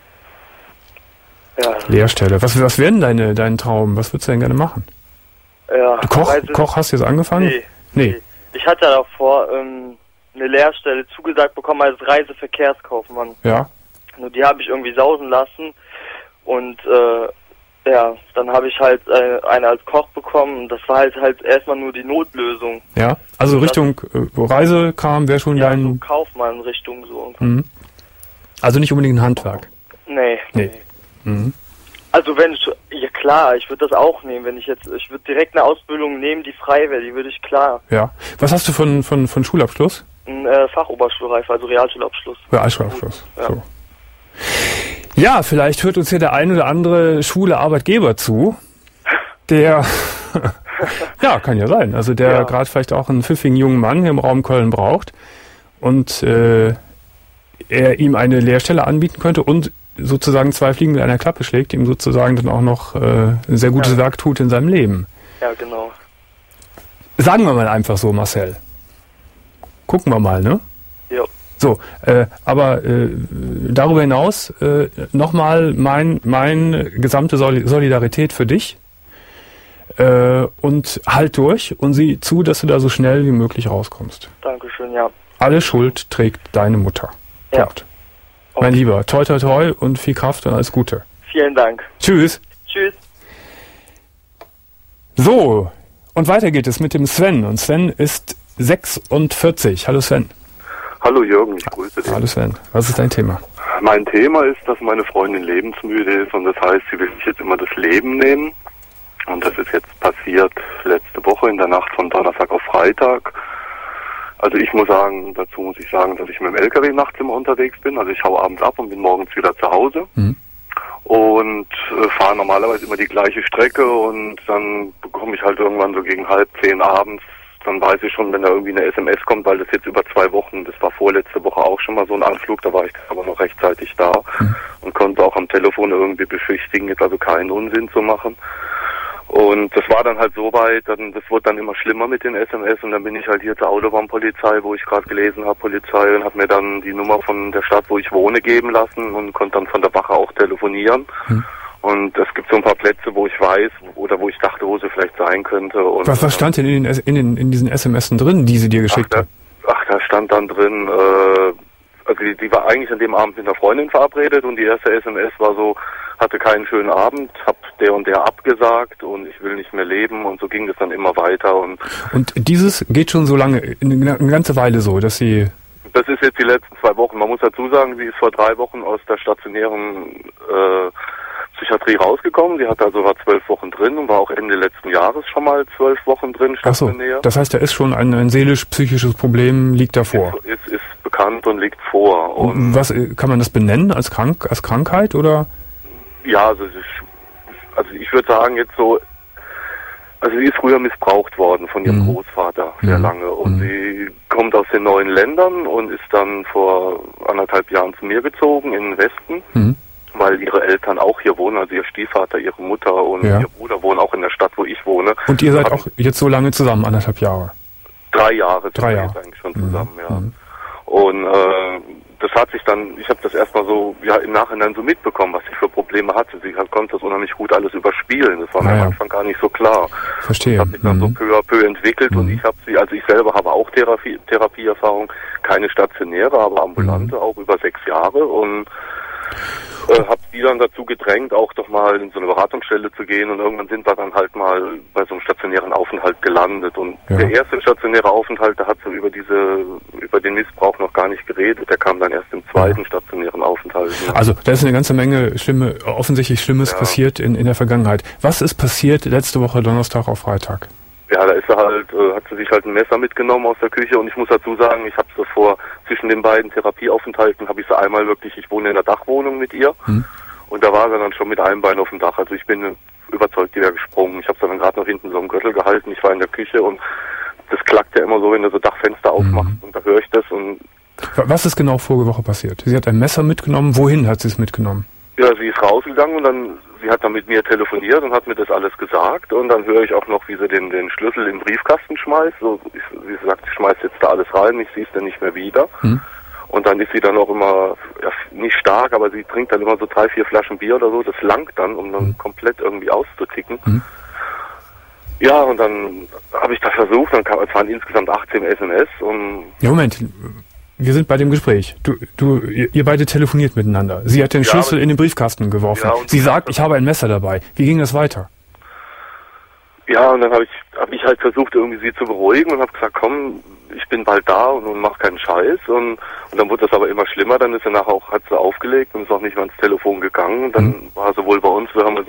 Ja. Lehrstelle. Was, was wäre denn deine, dein Traum? Was würdest du denn gerne machen? Ja. Koch, Weiß ich- Koch hast du jetzt angefangen? Nee. Nee. Ich hatte ja davor ähm, eine Lehrstelle zugesagt bekommen als Reiseverkehrskaufmann. Ja. Nur die habe ich irgendwie sausen lassen und äh, ja, dann habe ich halt äh, eine als Koch bekommen. Das war halt halt erstmal nur die Notlösung. Ja. Also Richtung äh, Reisekram wäre schon Ja, so dein. Kaufmann-Richtung so. Mhm. Also nicht unbedingt ein Handwerk. Nee. Nee. Mhm. Also wenn ich, ja klar, ich würde das auch nehmen, wenn ich jetzt, ich würde direkt eine Ausbildung nehmen, die frei wäre, die würde ich klar. Ja. Was hast du von, von, von Schulabschluss? Ein äh, Fachoberschulreife, also Realschulabschluss. Realschulabschluss. Ja. So. Ja, vielleicht hört uns hier der ein oder andere schwule Arbeitgeber zu, der, ja, kann ja sein, also der Ja. gerade vielleicht auch einen pfiffigen jungen Mann hier im Raum Köln braucht und äh, er ihm eine Lehrstelle anbieten könnte und sozusagen zwei Fliegen mit einer Klappe schlägt, ihm sozusagen dann auch noch äh, ein sehr gutes Ja. Werk tut in seinem Leben. Ja, genau. Sagen wir mal einfach so, Marcel. Gucken wir mal, ne? Ja. So, äh, aber äh, darüber hinaus äh, nochmal mein, mein gesamte Soli- Solidarität für dich äh, und halt durch und sieh zu, dass du da so schnell wie möglich rauskommst. Dankeschön, ja. Alle Schuld trägt deine Mutter. Ja. Punkt. Mein Lieber, toi toi toi und viel Kraft und alles Gute. Vielen Dank. Tschüss. Tschüss. So, und weiter geht es mit dem Sven. Und Sven ist sechsundvierzig. Hallo Sven. Hallo Jürgen, ich grüße dich. Hallo Sven. Was ist dein Thema? Mein Thema ist, dass meine Freundin lebensmüde ist und das heißt, sie will sich jetzt immer das Leben nehmen. Und das ist jetzt passiert letzte Woche in der Nacht von Donnerstag auf Freitag. Also ich muss sagen, dazu muss ich sagen, dass ich mit dem L K W nachts immer unterwegs bin. Also ich hau abends ab und bin morgens wieder zu Hause. Mhm. Und äh, fahre normalerweise immer die gleiche Strecke und dann bekomme ich halt irgendwann so gegen halb zehn abends, dann weiß ich schon, wenn da irgendwie eine S M S kommt, weil das jetzt über zwei Wochen, das war vorletzte Woche auch schon mal so ein Anflug, da war ich aber noch rechtzeitig da Mhm. und konnte auch am Telefon irgendwie beschwichtigen, jetzt also keinen Unsinn zu machen. Und das war dann halt so weit, dann, das wurde dann immer schlimmer mit den S M S und dann bin ich halt hier zur Autobahnpolizei, wo ich gerade gelesen habe, Polizei, und habe mir dann die Nummer von der Stadt, wo ich wohne, geben lassen und konnte dann von der Wache auch telefonieren. Hm. Und es gibt so ein paar Plätze, wo ich weiß oder wo ich dachte, wo sie vielleicht sein könnte. Und Was, was stand denn in, den, S- in, den, in diesen S M S drin, die sie dir ach, geschickt da, hat? ach, da stand dann drin, äh, also die, die war eigentlich an dem Abend mit einer Freundin verabredet und die erste S M S war so, hatte keinen schönen Abend, hab der und der abgesagt und ich will nicht mehr leben und so ging das dann immer weiter und Und dieses geht schon so lange, eine, eine ganze Weile so, dass sie... das ist jetzt die letzten zwei Wochen. Man muss dazu sagen, sie ist vor drei Wochen aus der stationären äh, Psychiatrie rausgekommen. Sie hat also war zwölf Wochen drin und war auch Ende letzten Jahres schon mal zwölf Wochen drin Ach so, stationär. das heißt, da ist schon ein, ein seelisch-psychisches Problem, liegt davor. Ist, ist bekannt und liegt vor. Und Was, äh, kann man das benennen als, krank, als Krankheit oder? ja, also, es ist, also ich würde sagen jetzt so, also sie ist früher missbraucht worden von ihrem Mhm. Großvater sehr Mhm. lange und Mhm. sie kommt aus den neuen Ländern und ist dann vor anderthalb Jahren zu mir gezogen in den Westen. Mhm. weil ihre Eltern auch hier wohnen, also ihr Stiefvater, ihre Mutter und ja. ihr Bruder wohnen auch in der Stadt, wo ich wohne. Und ihr seid auch jetzt so lange zusammen, anderthalb Jahre? Drei Jahre Drei sind Jahre. wir jetzt eigentlich schon zusammen, mhm. ja. Mhm. Und äh, das hat sich dann, ich habe das erstmal so ja im Nachhinein so mitbekommen, was sie für Probleme hatte. Sie hat, konnte das unheimlich gut alles überspielen. Das war mir ah, ja. am Anfang gar nicht so klar. Verstehe. Das hat sich dann mhm. so peu à peu entwickelt mhm. und ich habe sie, also ich selber habe auch Therapie, Therapieerfahrung, keine stationäre, aber ambulante, mhm. auch über sechs Jahre und äh, habe sie dann dazu gedrängt, auch doch mal in so eine Beratungsstelle zu gehen und irgendwann sind wir dann halt mal bei so einem stationären Aufenthalt gelandet und ja. der erste stationäre Aufenthalt, da hat sie über diese, über den Missbrauch noch gar nicht geredet, der kam dann erst im zweiten ja. stationären Aufenthalt. Ja. Also da ist eine ganze Menge schlimme, offensichtlich Schlimmes ja. passiert in, in der Vergangenheit. Was ist passiert letzte Woche Donnerstag auf Freitag? Ja, da ist er halt, äh, hat sie sich halt ein Messer mitgenommen aus der Küche und ich muss dazu sagen, ich habe es vor zwischen den beiden Therapieaufenthalten habe ich sie einmal wirklich, ich wohne in der Dachwohnung mit ihr hm. und da war sie dann schon mit einem Bein auf dem Dach. Also ich bin überzeugt, die wäre gesprungen. Ich habe sie dann gerade noch hinten so am Gürtel gehalten. Ich war in der Küche und das klackt ja immer so, wenn du so Dachfenster aufmachst hm. und da höre ich das und was ist genau vorige Woche passiert? Sie hat ein Messer mitgenommen. Wohin hat sie es mitgenommen? Ja, sie ist rausgegangen und dann, sie hat dann mit mir telefoniert und hat mir das alles gesagt und dann höre ich auch noch, wie sie den, den Schlüssel im Briefkasten schmeißt. So, ich, sie sagt, sie schmeißt jetzt da alles rein, ich sehe es dann nicht mehr wieder. Hm. Und dann ist sie dann auch immer, ja, nicht stark, aber sie trinkt dann immer so drei, vier Flaschen Bier oder so, das langt dann, um dann hm. komplett irgendwie auszuticken. Hm. Ja, und dann habe ich das versucht, dann kam, es waren insgesamt achtzehn S M S und... Ja, Moment. Wir sind bei dem Gespräch. Du, du, ihr, ihr beide telefoniert miteinander. Sie hat den ja, Schlüssel in den Briefkasten geworfen. Ja, sie sagt, ich habe ein Messer dabei. Wie ging das weiter? Ja, und dann habe ich, hab ich halt versucht, irgendwie sie zu beruhigen und habe gesagt, komm, ich bin bald da und, und mach keinen Scheiß. Und, und dann wurde das aber immer schlimmer. Dann ist sie nachher auch, hat sie aufgelegt und ist auch nicht mehr ans Telefon gegangen. Und dann hm. war sie wohl bei uns. Wir haben also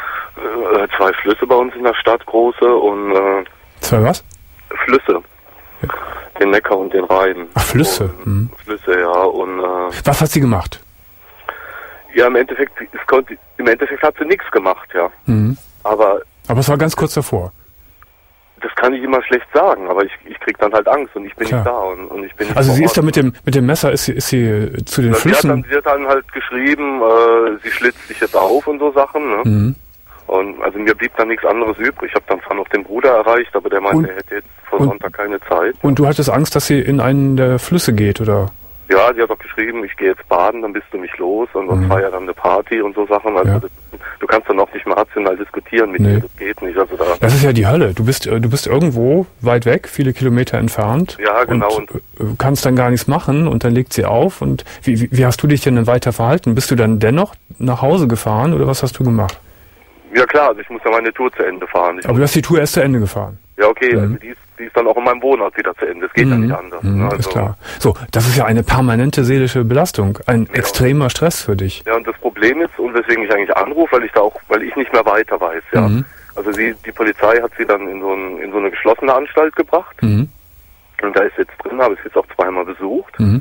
äh, zwei Flüsse bei uns in der Stadt, große und äh, zwei was? Flüsse. Ja. Den Neckar und den Rhein. Ach, Flüsse. Und, mhm. Flüsse, ja. Und, äh, was hat sie gemacht? Ja, im Endeffekt, es konnte, im Endeffekt hat sie nichts gemacht, ja. Mhm. Aber, aber es war ganz kurz davor. Das kann ich immer schlecht sagen, aber ich, ich krieg dann halt Angst und ich bin Klar. nicht da und, und ich bin nicht Also sie ist da mit dem mit dem Messer, ist sie, ist sie zu den Na, Flüssen? Sie hat, dann, sie hat dann halt geschrieben, äh, sie schlitzt sich jetzt auf und so Sachen, ne? Mhm. Und also mir blieb dann nichts anderes übrig. Ich habe dann zwar noch den Bruder erreicht, aber der meinte, und, er hätte jetzt vor und, Sonntag keine Zeit. Und du hattest Angst, dass sie in einen der Flüsse geht, oder? Ja, sie hat auch geschrieben, ich gehe jetzt baden, dann bist du mich los und sonst mhm. war ja dann eine Party und so Sachen. Also ja. das, du kannst dann auch nicht mehr rational diskutieren mit nee. dir, das geht nicht. Also da das ist ja die Hölle. Du bist du bist irgendwo weit weg, viele Kilometer entfernt. Ja, genau. Und, und kannst dann gar nichts machen und dann legt sie auf. Und wie, wie, wie hast du dich denn dann weiter verhalten? Bist du dann dennoch nach Hause gefahren oder was hast du gemacht? Ja klar, also ich muss ja meine Tour zu Ende fahren. Ich Aber du hast die Tour erst zu Ende gefahren? Ja, okay, mhm. also die ist, die ist dann auch in meinem Wohnort wieder zu Ende. Das geht mhm. ja nicht anders. Mhm, also ist klar. So, das ist ja eine permanente seelische Belastung, ein ja. extremer Stress für dich. Ja, und das Problem ist, und weswegen ich eigentlich anrufe, weil ich da auch, weil ich nicht mehr weiter weiß, ja. Mhm. Also sie, die Polizei hat sie dann in so, ein, in so eine geschlossene Anstalt gebracht. Mhm. Und da ist jetzt drin, habe ich jetzt auch zweimal besucht. Mhm.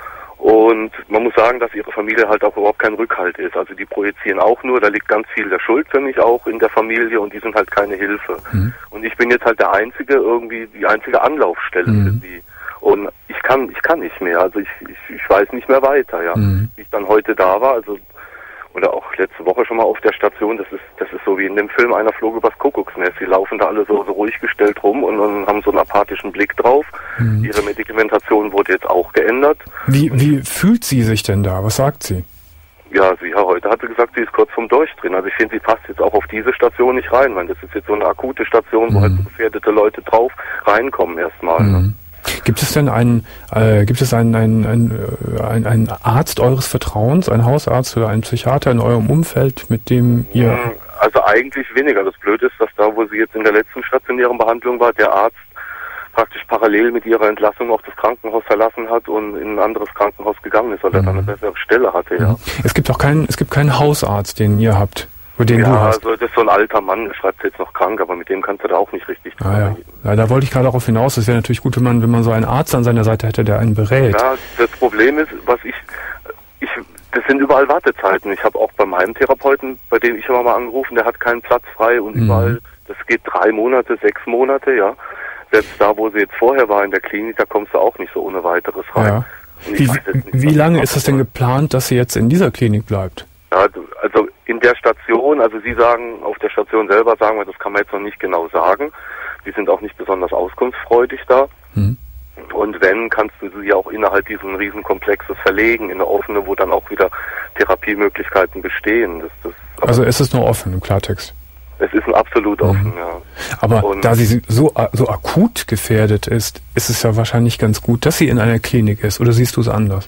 Und man muss sagen, dass ihre Familie halt auch überhaupt kein Rückhalt ist. Also die projizieren auch nur, da liegt ganz viel der Schuld für mich auch in der Familie und die sind halt keine Hilfe. Mhm. Und ich bin jetzt halt der einzige, irgendwie die einzige Anlaufstelle mhm. für sie. Und ich kann, ich kann nicht mehr. Also ich, ich, ich weiß nicht mehr weiter, ja. Mhm. Wie ich dann heute da war, also oder auch letzte Woche schon mal auf der Station, das ist das ist so wie in dem Film Einer flog übers Kuckucksnest. Sie laufen da alle so, so ruhig gestellt rum und, und haben so einen apathischen Blick drauf. Mhm. Ihre Medikamentation wurde jetzt auch geändert. Wie wie fühlt sie sich denn da? Was sagt sie? Ja, sie ja, heute hat sie gesagt, sie ist kurz vorm Durchdrehen. Also ich finde, sie passt jetzt auch auf diese Station nicht rein, weil das ist jetzt so eine akute Station, wo mhm. halt so gefährdete Leute drauf reinkommen erstmal. Mhm. Ne? Gibt es denn einen, äh, gibt es einen, einen, einen, einen, einen Arzt eures Vertrauens, einen Hausarzt oder einen Psychiater in eurem Umfeld, mit dem ihr... Also eigentlich weniger. Das Blöde ist, dass da, wo sie jetzt in der letzten stationären Behandlung war, der Arzt praktisch parallel mit ihrer Entlassung auch das Krankenhaus verlassen hat und in ein anderes Krankenhaus gegangen ist, weil mhm. er dann eine bessere Stelle hatte. Ja. Es gibt auch keinen, es gibt keinen Hausarzt, den ihr habt. Den ja, du hast. Also das ist so ein alter Mann, der schreibt jetzt noch krank, aber mit dem kannst du da auch nicht richtig ah, ja. ja, da wollte ich gerade darauf hinaus. Es wäre natürlich gut, wenn man, wenn man so einen Arzt an seiner Seite hätte, der einen berät. Ja, das Problem ist, was ich, ich, das sind überall Wartezeiten. Ich habe auch bei meinem Therapeuten, bei dem ich immer mal angerufen, der hat keinen Platz frei und mhm. überall, das geht drei Monate, sechs Monate, ja. Selbst da, wo sie jetzt vorher war in der Klinik, da kommst du auch nicht so ohne weiteres rein. Ja. Wie, wie lange ist das denn geplant, dass sie jetzt in dieser Klinik bleibt? Ja, also in der Station, also Sie sagen, auf der Station selber sagen wir, das kann man jetzt noch nicht genau sagen. Die sind auch nicht besonders auskunftsfreudig da. Mhm. Und wenn, kannst du sie ja auch innerhalb dieses Riesenkomplexes verlegen, in eine offene, wo dann auch wieder Therapiemöglichkeiten bestehen. Das, das, also es ist nur offen im Klartext? Es ist ein absolut offen, mhm. ja. Aber und da sie so, so akut gefährdet ist, ist es ja wahrscheinlich ganz gut, dass sie in einer Klinik ist. Oder siehst du es anders?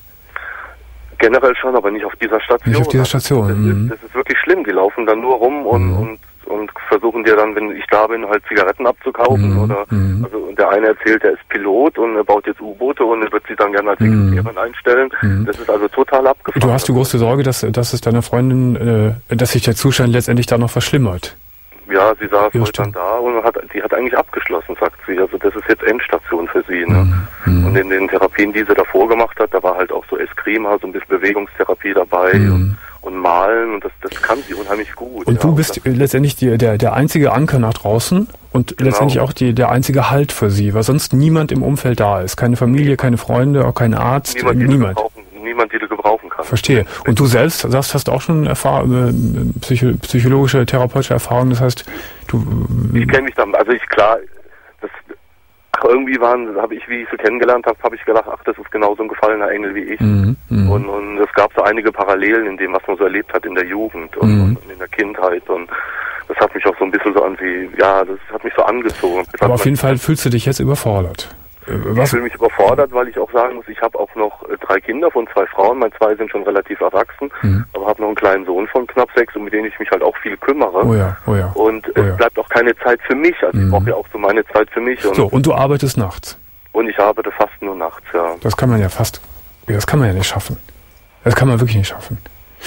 Generell schon, aber nicht auf dieser Station. Nicht auf dieser Station. Das, mhm. ist, das ist wirklich schlimm. Die laufen dann nur rum und, mhm. und und versuchen dir dann, wenn ich da bin, halt Zigaretten abzukaufen mhm. oder mhm. also der eine erzählt, er ist Pilot und er baut jetzt U-Boote und er wird sie dann gerne als Sekretärin mhm. einstellen. Mhm. Das ist also total abgefahren. Du hast die große Sorge, dass, dass es deiner Freundin, äh, dass sich der Zustand letztendlich da noch verschlimmert. Ja, sie saß heute dann da und hat, die hat eigentlich abgeschlossen, sagt sie. Also das ist jetzt Endstation für sie. Ne? Mhm. Und in den Therapien, die sie davor gemacht hat, da war halt auch so Eskrima, so ein bisschen Bewegungstherapie dabei mhm. und, und Malen und das, das kann sie unheimlich gut. Und ja. du bist und letztendlich die, der, der einzige Anker nach draußen und genau. letztendlich auch die, der einzige Halt für sie, weil sonst niemand im Umfeld da ist. Keine Familie, keine Freunde, auch kein Arzt, niemand. niemand. Niemand, die du gebrauchen kannst. Verstehe. Und du selbst sagst, hast auch schon Erfahr- äh, psycho- psychologische, therapeutische Erfahrungen, das heißt, du... Ich kenne mich da, also ich, klar, das, ach, irgendwie waren, habe ich, wie ich sie kennengelernt habe, habe ich gedacht, ach, das ist genauso ein gefallener Engel wie ich. Mhm, und, und es gab so einige Parallelen in dem, was man so erlebt hat in der Jugend und, mhm. und in der Kindheit und das hat mich auch so ein bisschen so an wie, ja, das hat mich so angezogen. Das Aber auf jeden Fall fühlst du dich jetzt überfordert. Was? Ich fühle mich überfordert, weil ich auch sagen muss, ich habe auch noch äh, drei Kinder von zwei Frauen, meine zwei sind schon relativ erwachsen, mhm. aber habe noch einen kleinen Sohn von knapp sechs, um den ich mich halt auch viel kümmere. Oh ja, oh ja. Und oh es ja. bleibt auch keine Zeit für mich, also mhm. ich brauche ja auch so meine Zeit für mich. Und so, und du arbeitest nachts? Und ich arbeite fast nur nachts, ja. Das kann man ja fast, das kann man ja nicht schaffen. Das kann man wirklich nicht schaffen.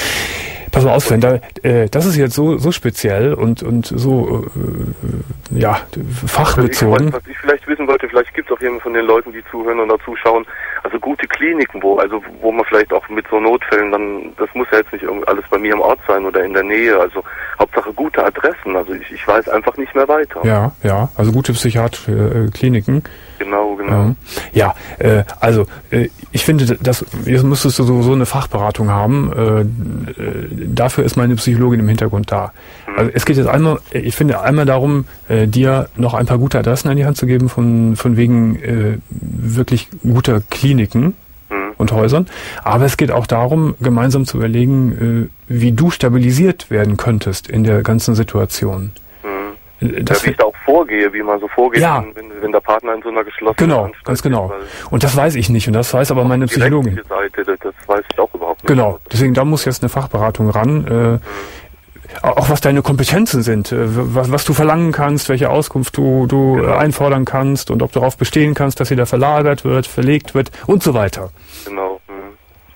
Pass mal auf, Sven, da, äh, das ist jetzt so so speziell und und so äh, ja fachbezogen. Also ich, was ich vielleicht wissen wollte, vielleicht gibt es auch jemanden von den Leuten, die zuhören oder zuschauen, also gute Kliniken, wo also wo man vielleicht auch mit so Notfällen dann, das muss ja jetzt nicht irgendwie alles bei mir im Ort sein oder in der Nähe, also Hauptsache gute Adressen, also ich, ich weiß einfach nicht mehr weiter. Ja, ja, also gute psychiatrische äh, Kliniken. Genau, genau. Ähm, ja, äh, also äh, ich finde, dass jetzt müsstest du sowieso eine Fachberatung haben. Äh, äh, dafür ist meine Psychologin im Hintergrund da. Mhm. Also es geht jetzt einmal, ich finde einmal darum, äh, dir noch ein paar gute Adressen an die Hand zu geben von von wegen äh, wirklich guter Kliniken mhm. und Häusern. Aber es geht auch darum, gemeinsam zu überlegen, äh, wie du stabilisiert werden könntest in der ganzen Situation. Das ja, wie ich da auch vorgehe, wie man so vorgeht, ja. wenn, wenn der Partner in so einer geschlossenen genau, Anstalt ganz genau. ist, und das weiß ich nicht und das weiß aber meine Psychologin. Die Seite, das, das weiß ich auch überhaupt nicht. Genau, deswegen da muss jetzt eine Fachberatung ran. Äh, mhm. Auch was deine Kompetenzen sind, äh, was, was du verlangen kannst, welche Auskunft du, du genau. einfordern kannst und ob du darauf bestehen kannst, dass sie da verlagert wird, verlegt wird und so weiter. Genau. Mhm.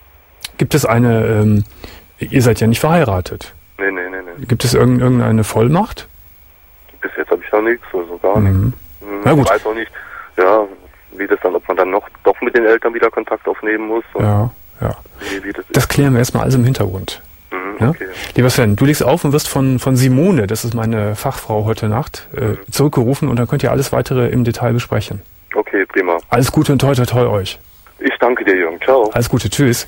Gibt es eine, ähm, ihr seid ja nicht verheiratet. Nee, nee, nee, nee. Gibt es irgend, irgendeine Vollmacht? Bis jetzt habe ich da nichts, also gar mhm. nichts. Na gut. Ich weiß auch nicht, ja, wie das dann, ob man dann noch doch mit den Eltern wieder Kontakt aufnehmen muss. Ja, ja. Wie, wie das das klären wir erstmal alles im Hintergrund. Mhm, okay. Ja? Lieber Sven, du legst auf und wirst von, von Simone, das ist meine Fachfrau heute Nacht, äh, mhm. zurückgerufen und dann könnt ihr alles weitere im Detail besprechen. Okay, prima. Alles Gute und toi toi toi euch. Ich danke dir, Jürgen. Ciao. Alles Gute, tschüss.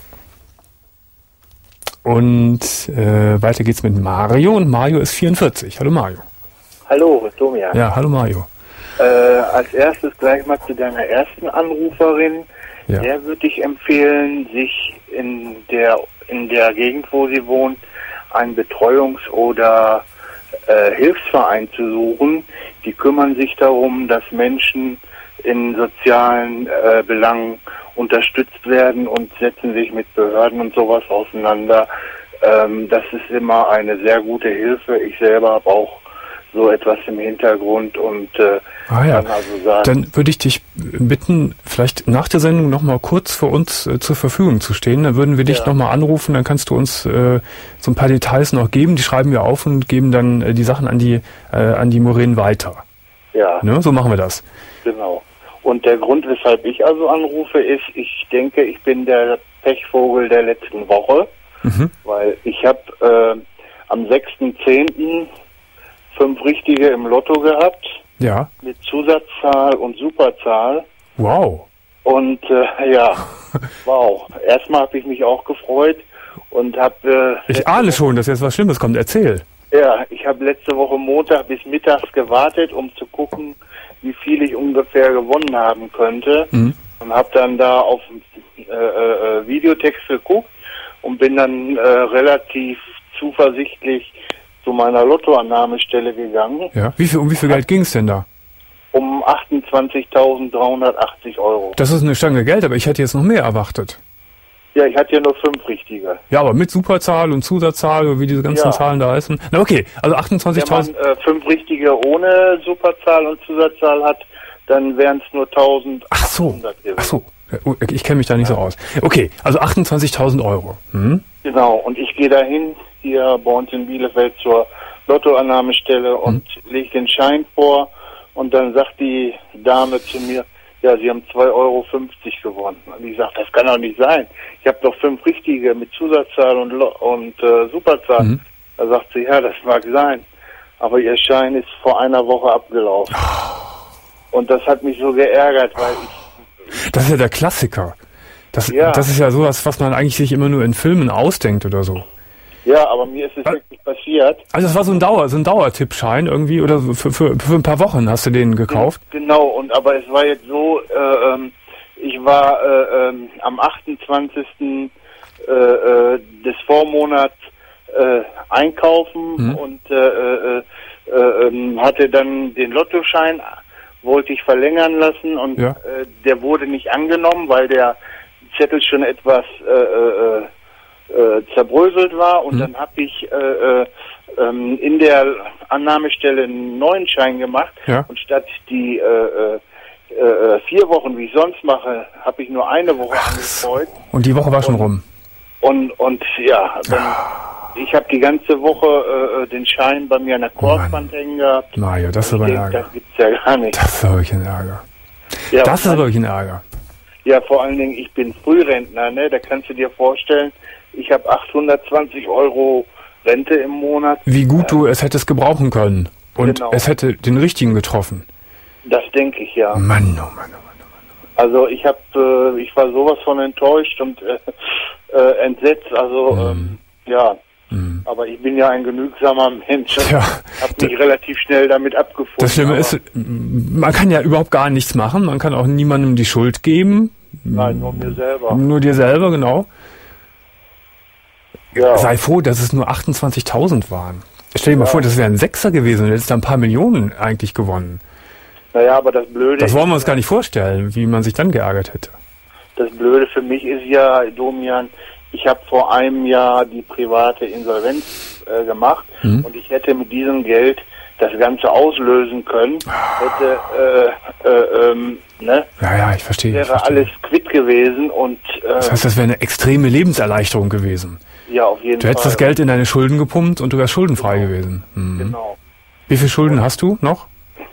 Und äh, weiter geht's mit Mario und Mario ist vierundvierzig. Hallo Mario. Hallo, Domian. Ja, hallo Mario. Äh, als erstes gleich mal zu deiner ersten Anruferin. Ja. Der würde ich empfehlen, sich in der in der Gegend, wo sie wohnt, einen Betreuungs- oder äh, Hilfsverein zu suchen. Die kümmern sich darum, dass Menschen in sozialen äh, Belangen unterstützt werden und setzen sich mit Behörden und sowas auseinander. Ähm, das ist immer eine sehr gute Hilfe. Ich selber habe auch so etwas im Hintergrund und äh, ah, ja. kann also sagen... Dann würde ich dich bitten, vielleicht nach der Sendung nochmal kurz für uns äh, zur Verfügung zu stehen. Dann würden wir dich ja. nochmal anrufen, dann kannst du uns äh, so ein paar Details noch geben. Die schreiben wir auf und geben dann äh, die Sachen an die äh, an die Maureen weiter. Ja. Ne? So machen wir das. Genau. Und der Grund, weshalb ich also anrufe, ist, ich denke, ich bin der Pechvogel der letzten Woche, mhm. weil ich habe äh, am sechsten zehnten fünf Richtige im Lotto gehabt. Ja. Mit Zusatzzahl und Superzahl. Wow. Und äh, ja, wow. Erstmal habe ich mich auch gefreut und habe... Äh, ich ahne schon, dass jetzt was Schlimmes kommt. Erzähl. Ja, ich habe letzte Woche Montag bis mittags gewartet, um zu gucken, wie viel ich ungefähr gewonnen haben könnte. Mhm. Und habe dann da auf äh, äh, Videotext geguckt und bin dann äh, relativ zuversichtlich zu meiner Lottoannahmestelle gegangen. Ja. Wie viel, um wie viel Geld ging es denn da? Um achtundzwanzigtausenddreihundertachtzig Euro. Das ist eine Stange Geld, aber ich hätte jetzt noch mehr erwartet. Ja, ich hatte ja nur fünf richtige. Ja, aber mit Superzahl und Zusatzzahl, oder wie diese ganzen ja. Zahlen da heißen. Na okay, also achtundzwanzigtausend. Wenn man äh, fünf richtige ohne Superzahl und Zusatzzahl hat, dann wären es nur tausendachthundert. Ach so, ach so. Ich kenne mich da nicht ja. so aus. Okay, also achtundzwanzigtausend Euro. Hm? Genau, und ich gehe dahin, hier bei uns in Bielefeld zur Lottoannahmestelle und hm. lege den Schein vor und dann sagt die Dame zu mir, ja, Sie haben zwei Euro fünfzig gewonnen. Und ich sage, das kann doch nicht sein. Ich habe doch fünf richtige mit Zusatzzahl und, und äh, Superzahl. Mhm. Da sagt sie, ja, das mag sein. Aber Ihr Schein ist vor einer Woche abgelaufen. Oh. Und das hat mich so geärgert, weil ich... Das ist ja der Klassiker. Das, ja. das ist ja sowas, was man eigentlich sich immer nur in Filmen ausdenkt oder so. Ja, aber mir ist es wirklich passiert. Also das war so ein Dauer, so ein Dauertippschein irgendwie oder für, für, für ein paar Wochen hast du den gekauft? Genau, und aber es war jetzt so, äh, ähm, ich war äh, ähm, am achtundzwanzigsten Äh, äh, des Vormonats äh, einkaufen mhm. und äh, äh, äh, äh, hatte dann den Lottoschein, wollte ich verlängern lassen und ja. äh, der wurde nicht angenommen, weil der Zettel schon etwas äh, äh, Äh, zerbröselt war und mhm. dann habe ich äh, äh, ähm, in der Annahmestelle einen neuen Schein gemacht ja. und statt die äh, äh, vier Wochen, wie ich sonst mache, habe ich nur eine Woche angekreuzt. Und die Woche war schon und, rum. Und und ja, dann, ich habe die ganze Woche äh, den Schein bei mir an der Korbwand hängen gehabt. Mario, das ist aber ein Ärger. Das gibt's ja gar nicht. Das ist wirklich ein Ärger. Ja, das ist wirklich ein Ärger. Ja, vor allen Dingen, ich bin Frührentner, ne? Da kannst du dir vorstellen, ich habe achthundertzwanzig Euro Rente im Monat. Wie gut du es hättest gebrauchen können. Und genau. es hätte den richtigen getroffen. Das denke ich, ja. Mann, oh Mann, oh Mann, oh Mann. Also ich habe, äh, ich war sowas von enttäuscht und äh, äh, entsetzt. Also mm. ähm, ja, mm. aber ich bin ja ein genügsamer Mensch. Ja, habe mich relativ schnell damit abgefunden. Das Schlimme ist, man kann ja überhaupt gar nichts machen. Man kann auch niemandem die Schuld geben. Nein, nur mir selber. Nur dir selber, genau. Ja. Sei froh, dass es nur achtundzwanzigtausend waren. Stell dir mal ja. vor, das wäre ein Sechser gewesen und hättest da ein paar Millionen eigentlich gewonnen. Naja, aber das Blöde Das wollen wir uns ist, gar nicht vorstellen, wie man sich dann geärgert hätte. Das Blöde für mich ist ja, Domian, ich habe vor einem Jahr die private Insolvenz äh, gemacht mhm. und ich hätte mit diesem Geld das Ganze auslösen können, hätte, äh, äh, ähm, ne? Ja, ja, ich verstehe. Wäre ich verstehe. alles quitt gewesen und... Äh, das heißt, das wäre eine extreme Lebenserleichterung gewesen. Ja, auf jeden Fall. Du hättest Fall. das Geld in deine Schulden gepumpt und du wärst schuldenfrei genau. gewesen. Mhm. Genau. Wie viele Schulden hast du noch?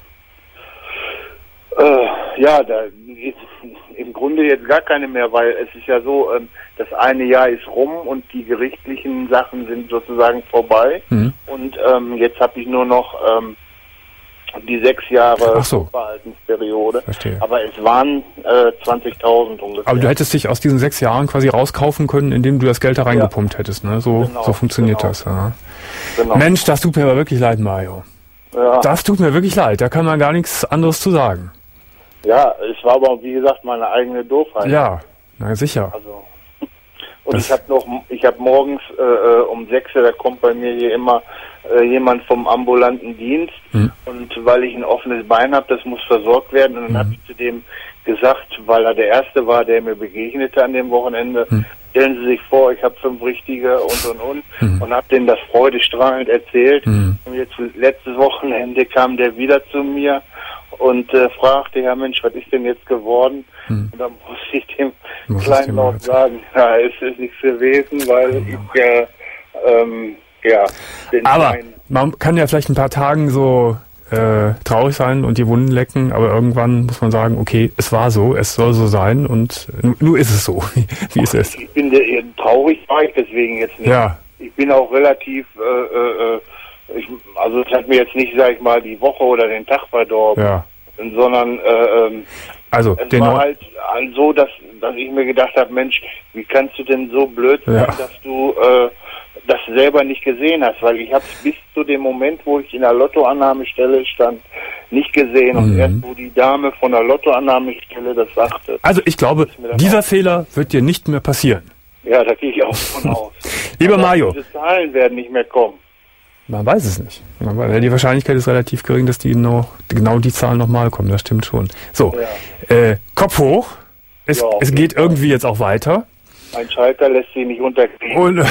Äh, ja, da ist im Grunde jetzt gar keine mehr, weil es ist ja so, ähm, das eine Jahr ist rum und die gerichtlichen Sachen sind sozusagen vorbei. Mhm. Und ähm, jetzt habe ich nur noch ähm, die sechs Jahre so. Verhaltensperiode. Verstehe. Aber es waren äh, zwanzigtausend ungefähr. Aber du hättest dich aus diesen sechs Jahren quasi rauskaufen können, indem du das Geld da reingepumpt ja. hättest. Ne? So, genau, so funktioniert genau. das. Ja. Genau. Mensch, das tut mir aber wirklich leid, Mario. Ja. Das tut mir wirklich leid. Da kann man gar nichts anderes zu sagen. Ja, es war aber, wie gesagt, meine eigene Doofheit. Ja, na sicher. Also, und das ich habe noch, ich habe morgens äh, um sechs, da kommt bei mir hier immer äh, jemand vom ambulanten Dienst. Hm. Und weil ich ein offenes Bein habe, das muss versorgt werden. Und dann hm. habe ich zu dem gesagt, weil er der Erste war, der mir begegnete an dem Wochenende, hm. stellen Sie sich vor, ich habe fünf richtige und und und hm. und habe denen das freudestrahlend erzählt. Hm. Und jetzt letztes Wochenende kam der wieder zu mir und äh, fragte, ja Mensch, was ist denn jetzt geworden? Hm. Und dann muss ich dem muss kleinlaut sagen, ja, es ist nichts gewesen, weil ja. ich ja, ähm, ja. Den aber man kann ja vielleicht ein paar Tagen so äh, traurig sein und die Wunden lecken, aber irgendwann muss man sagen, okay, es war so, es soll so sein und nur, nur ist es so, wie es ist. Ich bin der, traurig war ich deswegen jetzt nicht. Ja. Ich bin auch relativ, äh, äh, ich, also es hat mir jetzt nicht, sag ich mal, die Woche oder den Tag verdorben. Ja. sondern äh, ähm, also, es den war Neu- halt so, dass, dass ich mir gedacht habe, Mensch, wie kannst du denn so blöd sein, Ja. dass du äh, das selber nicht gesehen hast, weil ich habe es bis zu dem Moment, wo ich in der Lottoannahmestelle stand, nicht gesehen. Und Mhm. erst wo die Dame von der Lottoannahmestelle das sagte, Also ich glaube, mir dann dieser auch- Fehler wird dir nicht mehr passieren. ja, da gehe ich auch von aus. Lieber Aber Mario. diese Zahlen werden nicht mehr kommen. Man weiß es nicht. Aber die Wahrscheinlichkeit ist relativ gering, dass die noch, genau die Zahlen nochmal kommen. Das stimmt schon. So, äh, Kopf hoch. Es, Ja, auf es jeden geht Fall. irgendwie jetzt auch weiter. Ein Schalter lässt sie nicht unterkriegen. Und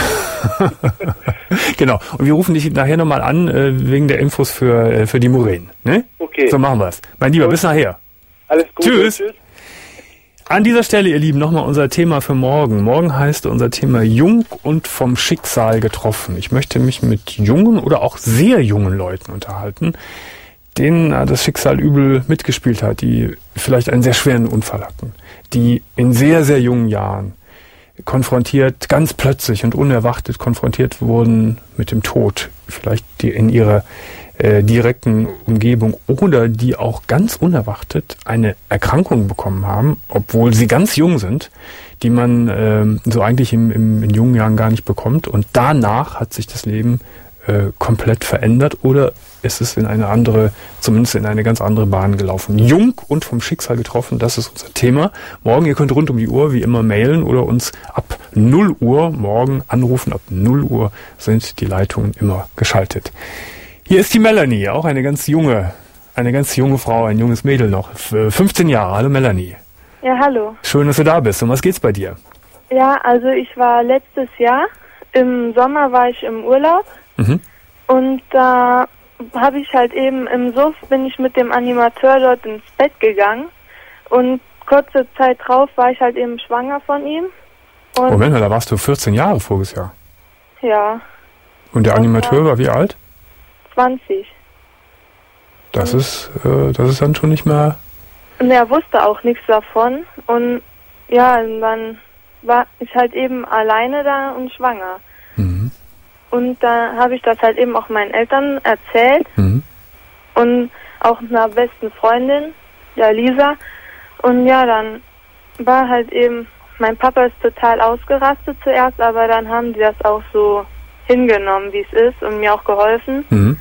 genau. Und wir rufen dich nachher nochmal an äh, wegen der Infos für, äh, für die Muren. Ne? Okay. So machen wir's. Mein Lieber, bis nachher. Alles Gute. Tschüss. An dieser Stelle, ihr Lieben, nochmal unser Thema für morgen. Morgen heißt unser Thema Jung und vom Schicksal getroffen. Ich möchte mich mit jungen oder auch sehr jungen Leuten unterhalten, denen äh, das Schicksal übel mitgespielt hat, die vielleicht einen sehr schweren Unfall hatten, die in sehr, sehr jungen Jahren konfrontiert, ganz plötzlich und unerwartet konfrontiert wurden mit dem Tod, vielleicht die in ihrer äh, direkten Umgebung oder die auch ganz unerwartet eine Erkrankung bekommen haben, obwohl sie ganz jung sind, die man äh, so eigentlich im, im, in jungen Jahren gar nicht bekommt. Und danach hat sich das Leben äh, komplett verändert oder ist es in eine andere, zumindest in eine ganz andere Bahn gelaufen. Jung und vom Schicksal getroffen, das ist unser Thema. Morgen, ihr könnt rund um die Uhr wie immer mailen oder uns ab null Uhr morgen anrufen. Ab null Uhr sind die Leitungen immer geschaltet. Hier ist die Melanie, auch eine ganz junge, eine ganz junge Frau, ein junges Mädel noch, fünfzehn Jahre. Hallo Melanie. Ja, hallo. Schön, dass du da bist. Um was geht's bei dir? Ja, also ich war letztes Jahr, im Sommer war ich im Urlaub Mhm. und da habe ich halt eben im Suff, bin ich mit dem Animateur dort ins Bett gegangen und kurze Zeit drauf war ich halt eben schwanger von ihm. Und Moment mal, da warst du vierzehn Jahre voriges Jahr. ja, Und der Animateur war wie alt? zwanzig. Das ist, äh, das ist dann schon nicht mehr... Und er wusste auch nichts davon und ja, und dann war ich halt eben alleine da und schwanger. Mhm. Und da habe ich das halt eben auch meinen Eltern erzählt Mhm. und auch einer besten Freundin, der Lisa. Und ja, dann war halt eben, mein Papa ist total ausgerastet zuerst, aber dann haben die das auch so hingenommen, wie es ist und mir auch geholfen. Mhm.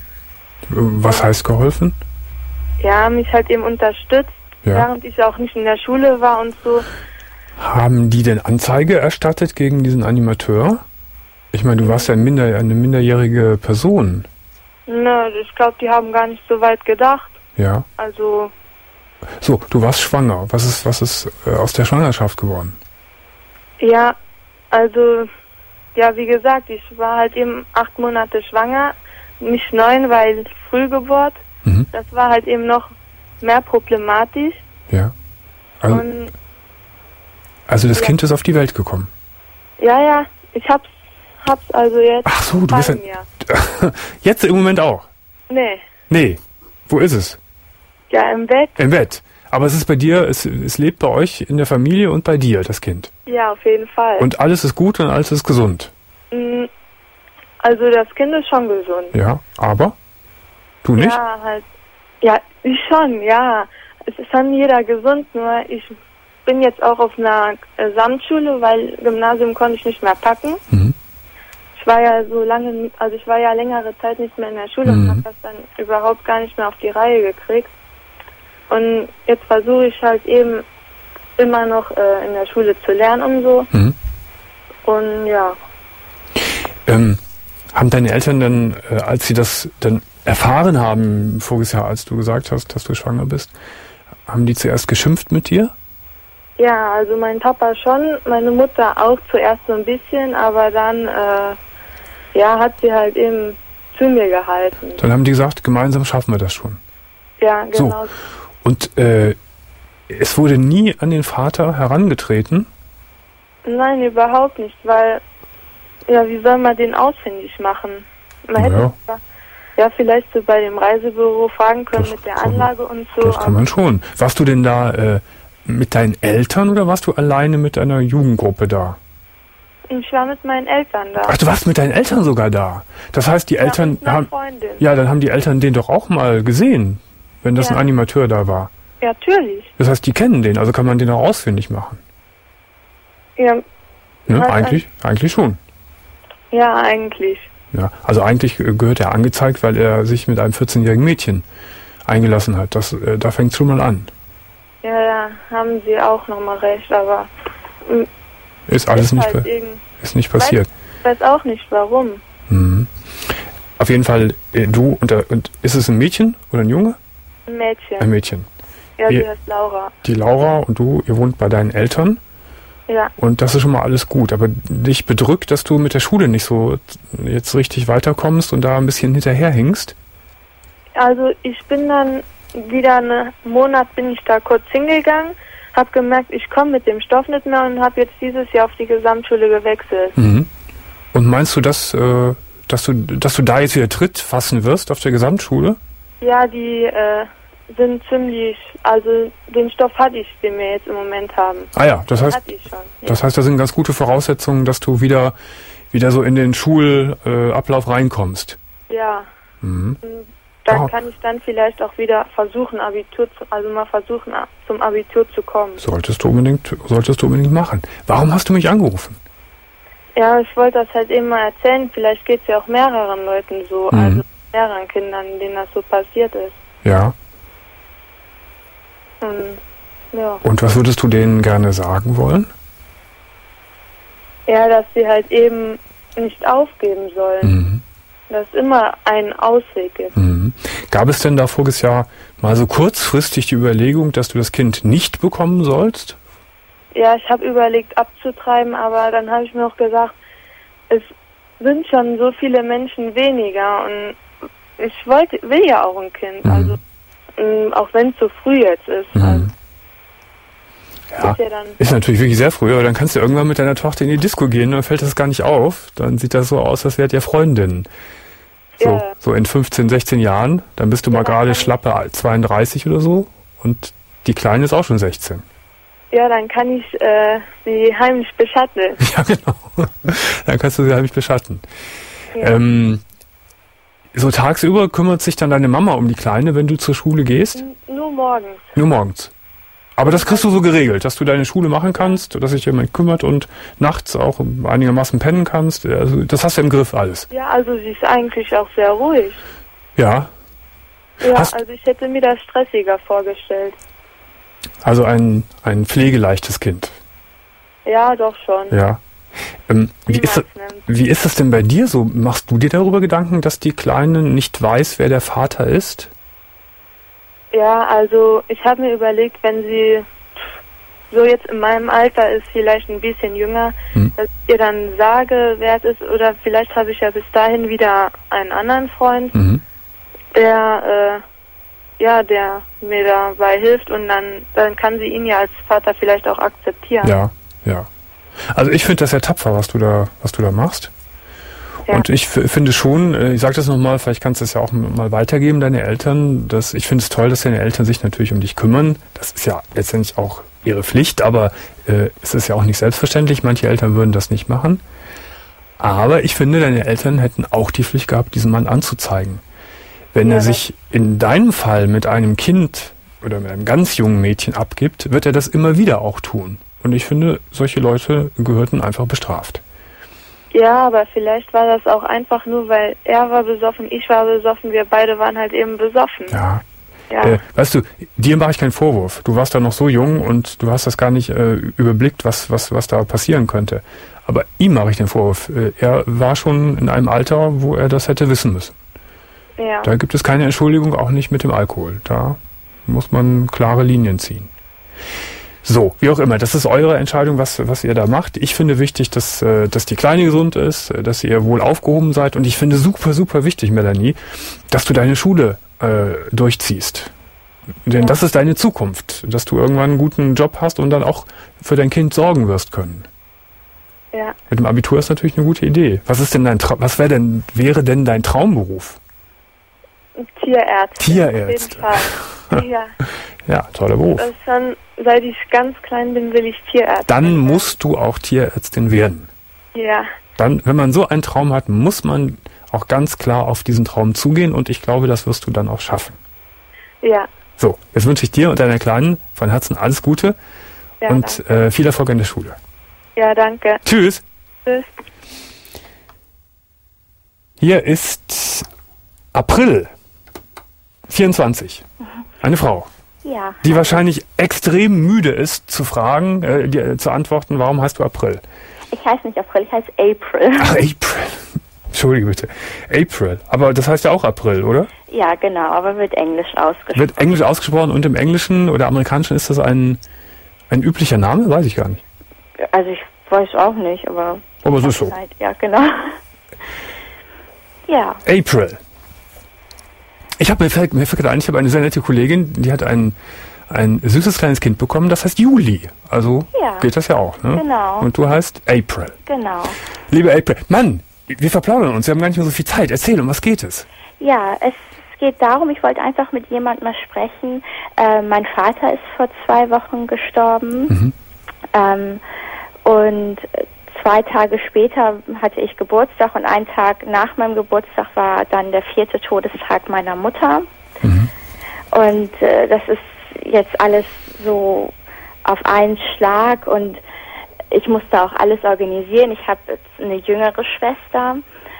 Was heißt geholfen? Ja, mich halt eben unterstützt, Ja. während ich auch nicht in der Schule war und so. Haben die denn Anzeige erstattet gegen diesen Animateur? Ich meine, du warst ja ein Minder, eine minderjährige Person. Ne, ich glaube, die haben gar nicht so weit gedacht. Ja. Also, So, du warst schwanger. Was ist, was ist äh, aus der Schwangerschaft geworden? ja, also, ja, wie gesagt, ich war halt eben acht Monate schwanger, nicht neun, weil Frühgeburt. Mhm. Das war halt eben noch mehr problematisch. Ja. Also, Und also das ja. Kind ist auf die Welt gekommen. ja, ja, ich hab's, hab's also jetzt Ach so, du bei bist ein- mir. Jetzt im Moment auch? Nee, Nee. Wo ist es? ja, im Bett, Im Bett. Aber es ist bei dir, es, es lebt bei euch in der Familie und bei dir, das Kind. ja, auf jeden Fall. Und alles ist gut und alles ist gesund. Mm, Also das Kind ist schon gesund. Ja, aber? Du nicht? Ja, halt. Ja, ich schon, ja. Es ist schon jeder gesund, nur ich bin jetzt auch auf einer äh, Samtschule, weil Gymnasium konnte ich nicht mehr packen. Mhm. Ich war ja so lange, also ich war ja längere Zeit nicht mehr in der Schule Mhm. und habe das dann überhaupt gar nicht mehr auf die Reihe gekriegt. Und jetzt versuche ich halt eben immer noch äh, in der Schule zu lernen und so. Mhm. Und ja, Ähm, haben deine Eltern dann, äh, als sie das dann erfahren haben, voriges Jahr, als du gesagt hast, dass du schwanger bist, haben die zuerst geschimpft mit dir? ja, also mein Papa schon, meine Mutter auch zuerst so ein bisschen, aber dann, äh, ja, hat sie halt eben zu mir gehalten. Dann haben die gesagt, gemeinsam schaffen wir das schon. Ja, So. genau. Und äh, es wurde nie an den Vater herangetreten. Nein, überhaupt nicht, weil, ja, wie soll man den ausfindig machen? Man hätte Naja. zwar- ja vielleicht so bei dem Reisebüro fragen können Das mit der kann- Anlage und so. Das kann man schon. Warst du denn da äh, mit deinen Eltern oder warst du alleine mit einer Jugendgruppe da? aber ich war mit meinen Eltern da. Ach, du warst mit deinen Eltern sogar da. Das heißt, die Eltern ja, und einer haben... Freundin. Ja, dann haben die Eltern den doch auch mal gesehen, wenn das Ja. ein Animateur da war. Ja, natürlich. Das heißt, die kennen den, also kann man den auch ausfindig machen. Ja, Ne? Was, Eigentlich, eigentlich schon. ja, eigentlich. Ja, also eigentlich äh, gehört er angezeigt, weil er sich mit einem vierzehnjährigen Mädchen eingelassen hat. Das, äh, da fängt es schon mal an. Ja, da haben Sie auch nochmal recht, aber mm, Ist alles ist nicht, halt pa- irgend- ist nicht passiert. weiß auch nicht warum. Mhm. Auf jeden Fall, äh, du und, der, und ist es ein Mädchen oder ein Junge? Ein Mädchen. Ein Mädchen. Ja, sie Ihr- heißt Laura. Die Laura und du, ihr wohnt bei deinen Eltern Ja, und das ist schon mal alles gut. Aber dich bedrückt, dass du mit der Schule nicht so jetzt richtig weiterkommst und da ein bisschen hinterherhängst. also ich bin dann wieder einen Monat bin ich da kurz hingegangen, habe gemerkt, ich komme mit dem Stoff nicht mehr und habe jetzt dieses Jahr auf die Gesamtschule gewechselt. Mhm. Und meinst du, dass, äh, dass du, dass du da jetzt wieder Tritt fassen wirst auf der Gesamtschule? Ja, die äh, sind ziemlich, also den Stoff hatte ich, den wir jetzt im Moment haben. Ah ja, das heißt, Hatte ich schon. Ja. das heißt, da sind ganz gute Voraussetzungen, dass du wieder, wieder so in den Schulablauf äh, Ablauf reinkommst. ja. Mhm. Dann Ah. kann ich dann vielleicht auch wieder versuchen, Abitur zu, also mal versuchen, a- zum Abitur zu kommen. Solltest du unbedingt, solltest du unbedingt machen. Warum hast du mich angerufen? Ja, ich wollte das halt eben mal erzählen. Vielleicht geht es ja auch mehreren Leuten so, Mhm. also mehreren Kindern, denen das so passiert ist. Ja. Und, ja. Und was würdest du denen gerne sagen wollen? ja, dass sie halt eben nicht aufgeben sollen. Mhm. Dass es immer einen Ausweg gibt. Mhm. Gab es denn da voriges Jahr mal so kurzfristig die Überlegung, dass du das Kind nicht bekommen sollst? Ja, ich habe überlegt abzutreiben, aber dann habe ich mir auch gesagt, es sind schon so viele Menschen weniger und ich wollte, will ja auch ein Kind, Mhm. also mh, auch wenn es so früh jetzt ist. Mhm. Also, Ja, ist ja dann, ist natürlich wirklich sehr früh, aber dann kannst du irgendwann mit deiner Tochter in die Disco gehen, dann fällt das gar nicht auf. Dann sieht das so aus, als wärt ihr Freundin. So, Ja. so in fünfzehn, sechzehn Jahren, dann bist du mal Ja, gerade dann- schlappe zweiunddreißig oder so und die Kleine ist auch schon sechzehn. ja, dann kann ich äh, sie heimlich beschatten. Ja, genau. Dann kannst du sie heimlich beschatten. Ja. Ähm, so tagsüber kümmert sich dann deine Mama um die Kleine, wenn du zur Schule gehst? N- Nur morgens. Nur morgens. Aber das kriegst du so geregelt, dass du deine Schule machen kannst, dass sich jemand kümmert und nachts auch einigermaßen pennen kannst. Also das hast du im Griff alles. Ja, also sie ist eigentlich auch sehr ruhig. Ja, Ja, Hast- also ich hätte mir das stressiger vorgestellt. also ein, ein pflegeleichtes Kind. Ja, doch schon. Ja. Ähm, wie, Wie ist, man's nennt. wie ist es denn bei dir so? Machst du dir darüber Gedanken, dass die Kleine nicht weiß, wer der Vater ist? Ja, also ich habe mir überlegt, wenn sie so jetzt in meinem Alter ist, vielleicht ein bisschen jünger, Hm. dass ich ihr dann sage, wer es ist, oder vielleicht habe ich ja bis dahin wieder einen anderen Freund, Mhm. der äh, ja, der mir dabei hilft und dann dann kann sie ihn ja als Vater vielleicht auch akzeptieren. Ja, ja. Also ich finde das sehr tapfer, was du da, was du da machst. Ja. Und ich f- finde schon, äh, ich sage das nochmal, vielleicht kannst du es ja auch m- mal weitergeben, deine Eltern. Dass, ich finde es toll, dass deine Eltern sich natürlich um dich kümmern. Das ist ja letztendlich auch ihre Pflicht, aber äh, es ist ja auch nicht selbstverständlich. Manche Eltern würden das nicht machen. Aber ich finde, deine Eltern hätten auch die Pflicht gehabt, diesen Mann anzuzeigen. Wenn Ja, er das- sich in deinem Fall mit einem Kind oder mit einem ganz jungen Mädchen abgibt, wird er das immer wieder auch tun. Und ich finde, solche Leute gehörten einfach bestraft. Ja, aber vielleicht war das auch einfach nur, weil er war besoffen, ich war besoffen, wir beide waren halt eben besoffen. Ja. Ja, Äh, weißt du, dir mache ich keinen Vorwurf. Du warst da noch so jung und du hast das gar nicht äh, überblickt, was, was, was da passieren könnte. Aber ihm mache ich den Vorwurf. Äh, er war schon in einem Alter, wo er das hätte wissen müssen. ja. Da gibt es keine Entschuldigung, auch nicht mit dem Alkohol. Da muss man klare Linien ziehen. So, wie auch immer, das ist eure Entscheidung, was, was ihr da macht. Ich finde wichtig, dass, äh, dass die Kleine gesund ist, äh, dass ihr wohl aufgehoben seid. Und ich finde super, super wichtig, Melanie, dass du deine Schule äh, durchziehst. Denn Ja. das ist deine Zukunft, dass du irgendwann einen guten Job hast und dann auch für dein Kind sorgen wirst können. ja. Mit dem Abitur ist natürlich eine gute Idee. Was ist denn dein Tra- was wäre denn, wäre denn dein Traumberuf? Tierärzte. Tierärzte. Auf jeden Fall. Ja, Ja, toller Beruf. das ist schon, seit ich ganz klein bin, will ich Tierärztin. Dann musst du auch Tierärztin werden. Ja, Dann, wenn man so einen Traum hat, muss man auch ganz klar auf diesen Traum zugehen und ich glaube, das wirst du dann auch schaffen. ja. So, jetzt wünsche ich dir und deiner Kleinen von Herzen alles Gute Ja, und äh, viel Erfolg in der Schule. Ja, danke. Tschüss. Tschüss. Hier ist April vierundzwanzig. Eine Frau, Ja. die wahrscheinlich extrem müde ist, zu fragen, äh, die, äh, zu antworten, warum heißt du April? Ich heiße nicht April, ich heiße April. Ach, April. Entschuldige bitte. April. Aber das heißt ja auch April, oder? Ja, genau, aber wird Englisch ausgesprochen. Wird Englisch ausgesprochen und im Englischen oder Amerikanischen ist das ein, ein üblicher Name? Weiß ich gar nicht. Also ich weiß auch nicht, aber... Aber es ist so. Halt, ja, genau. Ja. April. Ich habe mir fällt, mir fällt ein, ich habe eine sehr nette Kollegin, die hat ein, ein süßes kleines Kind bekommen, das heißt Juli. Also Ja. geht das ja auch, ne? Genau. Und du heißt April. Genau. Liebe April, Mann, wir verplaudern uns, wir haben gar nicht mehr so viel Zeit. Erzähl, um was geht es? Ja, es geht darum, ich wollte einfach mit jemandem mal sprechen. Äh, mein Vater ist vor zwei Wochen gestorben. Mhm. Ähm, und zwei Tage später hatte ich Geburtstag und einen Tag nach meinem Geburtstag war dann der vierte Todestag meiner Mutter. Mhm. Und äh, das ist jetzt alles so auf einen Schlag und ich musste auch alles organisieren. Ich habe jetzt eine jüngere Schwester,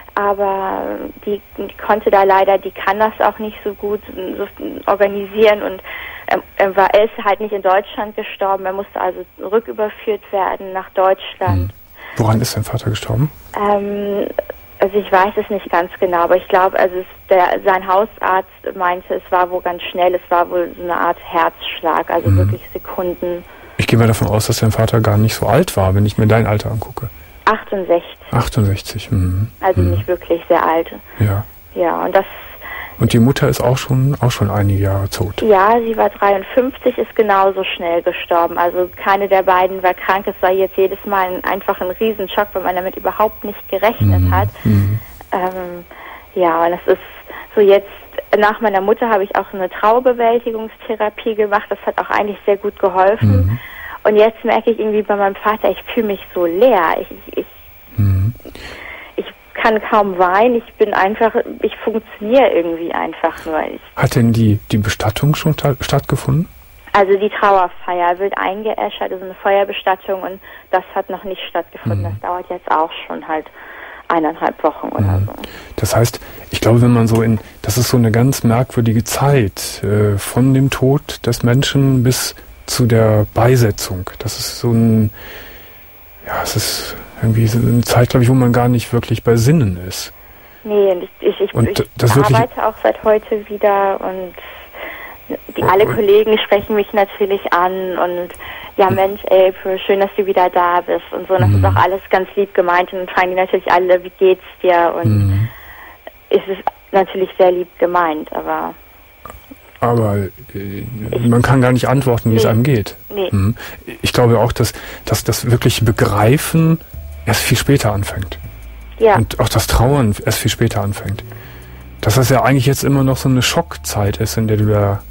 aber die, die konnte da leider, die kann das auch nicht so gut so organisieren und ähm, er, war, er ist halt nicht in Deutschland gestorben. Er musste also rücküberführt werden nach Deutschland. Mhm. Woran ist dein Vater gestorben? Ähm, also ich weiß es nicht ganz genau, aber ich glaube, also es, der, sein Hausarzt meinte, es war wohl ganz schnell, es war wohl so eine Art Herzschlag, also Mhm. wirklich Sekunden. Ich gehe mal davon aus, dass dein Vater gar nicht so alt war, wenn ich mir dein Alter angucke. achtundsechzig, achtundsechzig. Mhm. also Mhm. nicht wirklich sehr alt. Ja. Ja, und das, Und die Mutter ist auch schon auch schon einige Jahre tot. ja, sie war dreiundfünfzig, ist genauso schnell gestorben. Also keine der beiden war krank. Es war jetzt jedes Mal ein, einfach ein Riesenschock, weil man damit überhaupt nicht gerechnet Mhm. hat. Mhm. Ähm, ja, und das ist so jetzt, nach meiner Mutter habe ich auch eine Trauerbewältigungstherapie gemacht. Das hat auch eigentlich sehr gut geholfen. Mhm. Und jetzt merke ich irgendwie bei meinem Vater, ich fühle mich so leer. Ich, ich, ich, Mhm. ich kann kaum weinen. Ich bin einfach, ich funktioniere irgendwie einfach nur. Ich, Hat denn die, die Bestattung schon ta- stattgefunden? also die Trauerfeier wird eingeäschert, also eine Feuerbestattung und das hat noch nicht stattgefunden. Mhm. Das dauert jetzt auch schon halt eineinhalb Wochen oder Mhm. so. Das heißt, ich glaube, wenn man so in, das ist so eine ganz merkwürdige Zeit, äh, von dem Tod des Menschen bis zu der Beisetzung. Das ist so ein, ja, es ist irgendwie so eine Zeit, glaube ich, wo man gar nicht wirklich bei Sinnen ist. Nee, und ich, ich, ich, Und ich das wirklich- arbeite auch seit heute wieder und die, alle Und- Kollegen sprechen mich natürlich an und ja Mensch, April, schön, dass du wieder da bist und so. Und das Mhm. ist auch alles ganz lieb gemeint und dann fragen die natürlich alle, wie geht's dir? Und Mhm. es ist natürlich sehr lieb gemeint, aber Aber äh, man kann gar nicht antworten, wie es Nee. einem geht. nee. Mhm. Ich glaube auch, dass, dass das wirkliche Begreifen erst viel später anfängt. Ja, Und auch das Trauern erst viel später anfängt. Dass das ja eigentlich jetzt immer noch so eine Schockzeit ist, in der du da,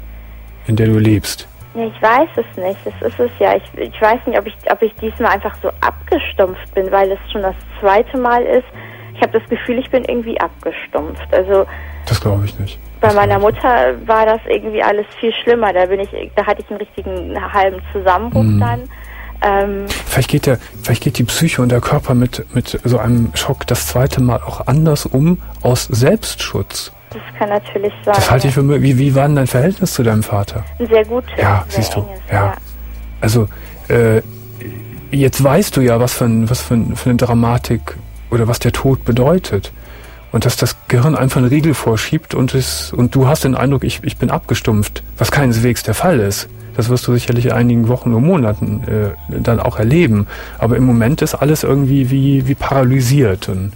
in der du lebst. nee, ich weiß es nicht. Das ist es ja. Ich, ich weiß nicht, ob ich, ob ich diesmal einfach so abgestumpft bin, weil es schon das zweite Mal ist. Ich habe das Gefühl, ich bin irgendwie abgestumpft. Also Das glaube ich nicht. bei Das meiner glaub ich Mutter war das irgendwie alles viel schlimmer. Da bin ich, da hatte ich einen richtigen halben Zusammenbruch Mhm. dann. Ähm, Vielleicht geht der, vielleicht geht die Psyche und der Körper mit, mit so einem Schock das zweite Mal auch anders um, aus Selbstschutz. das kann natürlich sein. Das halte ich für möglich. Wie, wie war denn dein Verhältnis zu deinem Vater? ein sehr gutes, Ja, sehr siehst du. enges, Ja. Also, äh, jetzt weißt du ja, was für, ein, was für, ein, für eine Dramatik oder was der Tod bedeutet. Und dass das Gehirn einfach einen Riegel vorschiebt und, es, und du hast den Eindruck, ich, ich bin abgestumpft, was keineswegs der Fall ist. Das wirst du sicherlich in einigen Wochen oder Monaten äh, dann auch erleben. Aber im Moment ist alles irgendwie wie, wie paralysiert. Und,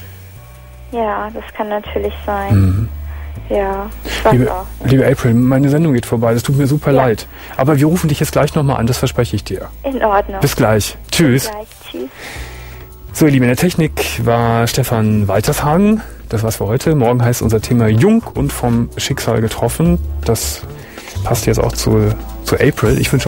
Ja, das kann natürlich sein. mhm. Ja, ich weiß liebe, auch. liebe April, meine Sendung geht vorbei. Das tut mir super Ja. leid. Aber wir rufen dich jetzt gleich nochmal an, das verspreche ich dir. In Ordnung. Bis gleich. Tschüss. Gleich. Tschüss. So, ihr Lieben, in der Technik war Stefan Waltershagen. Das war's für heute. Morgen heißt unser Thema Jung und vom Schicksal getroffen. Das passt jetzt auch zu, zu April. Ich wünsche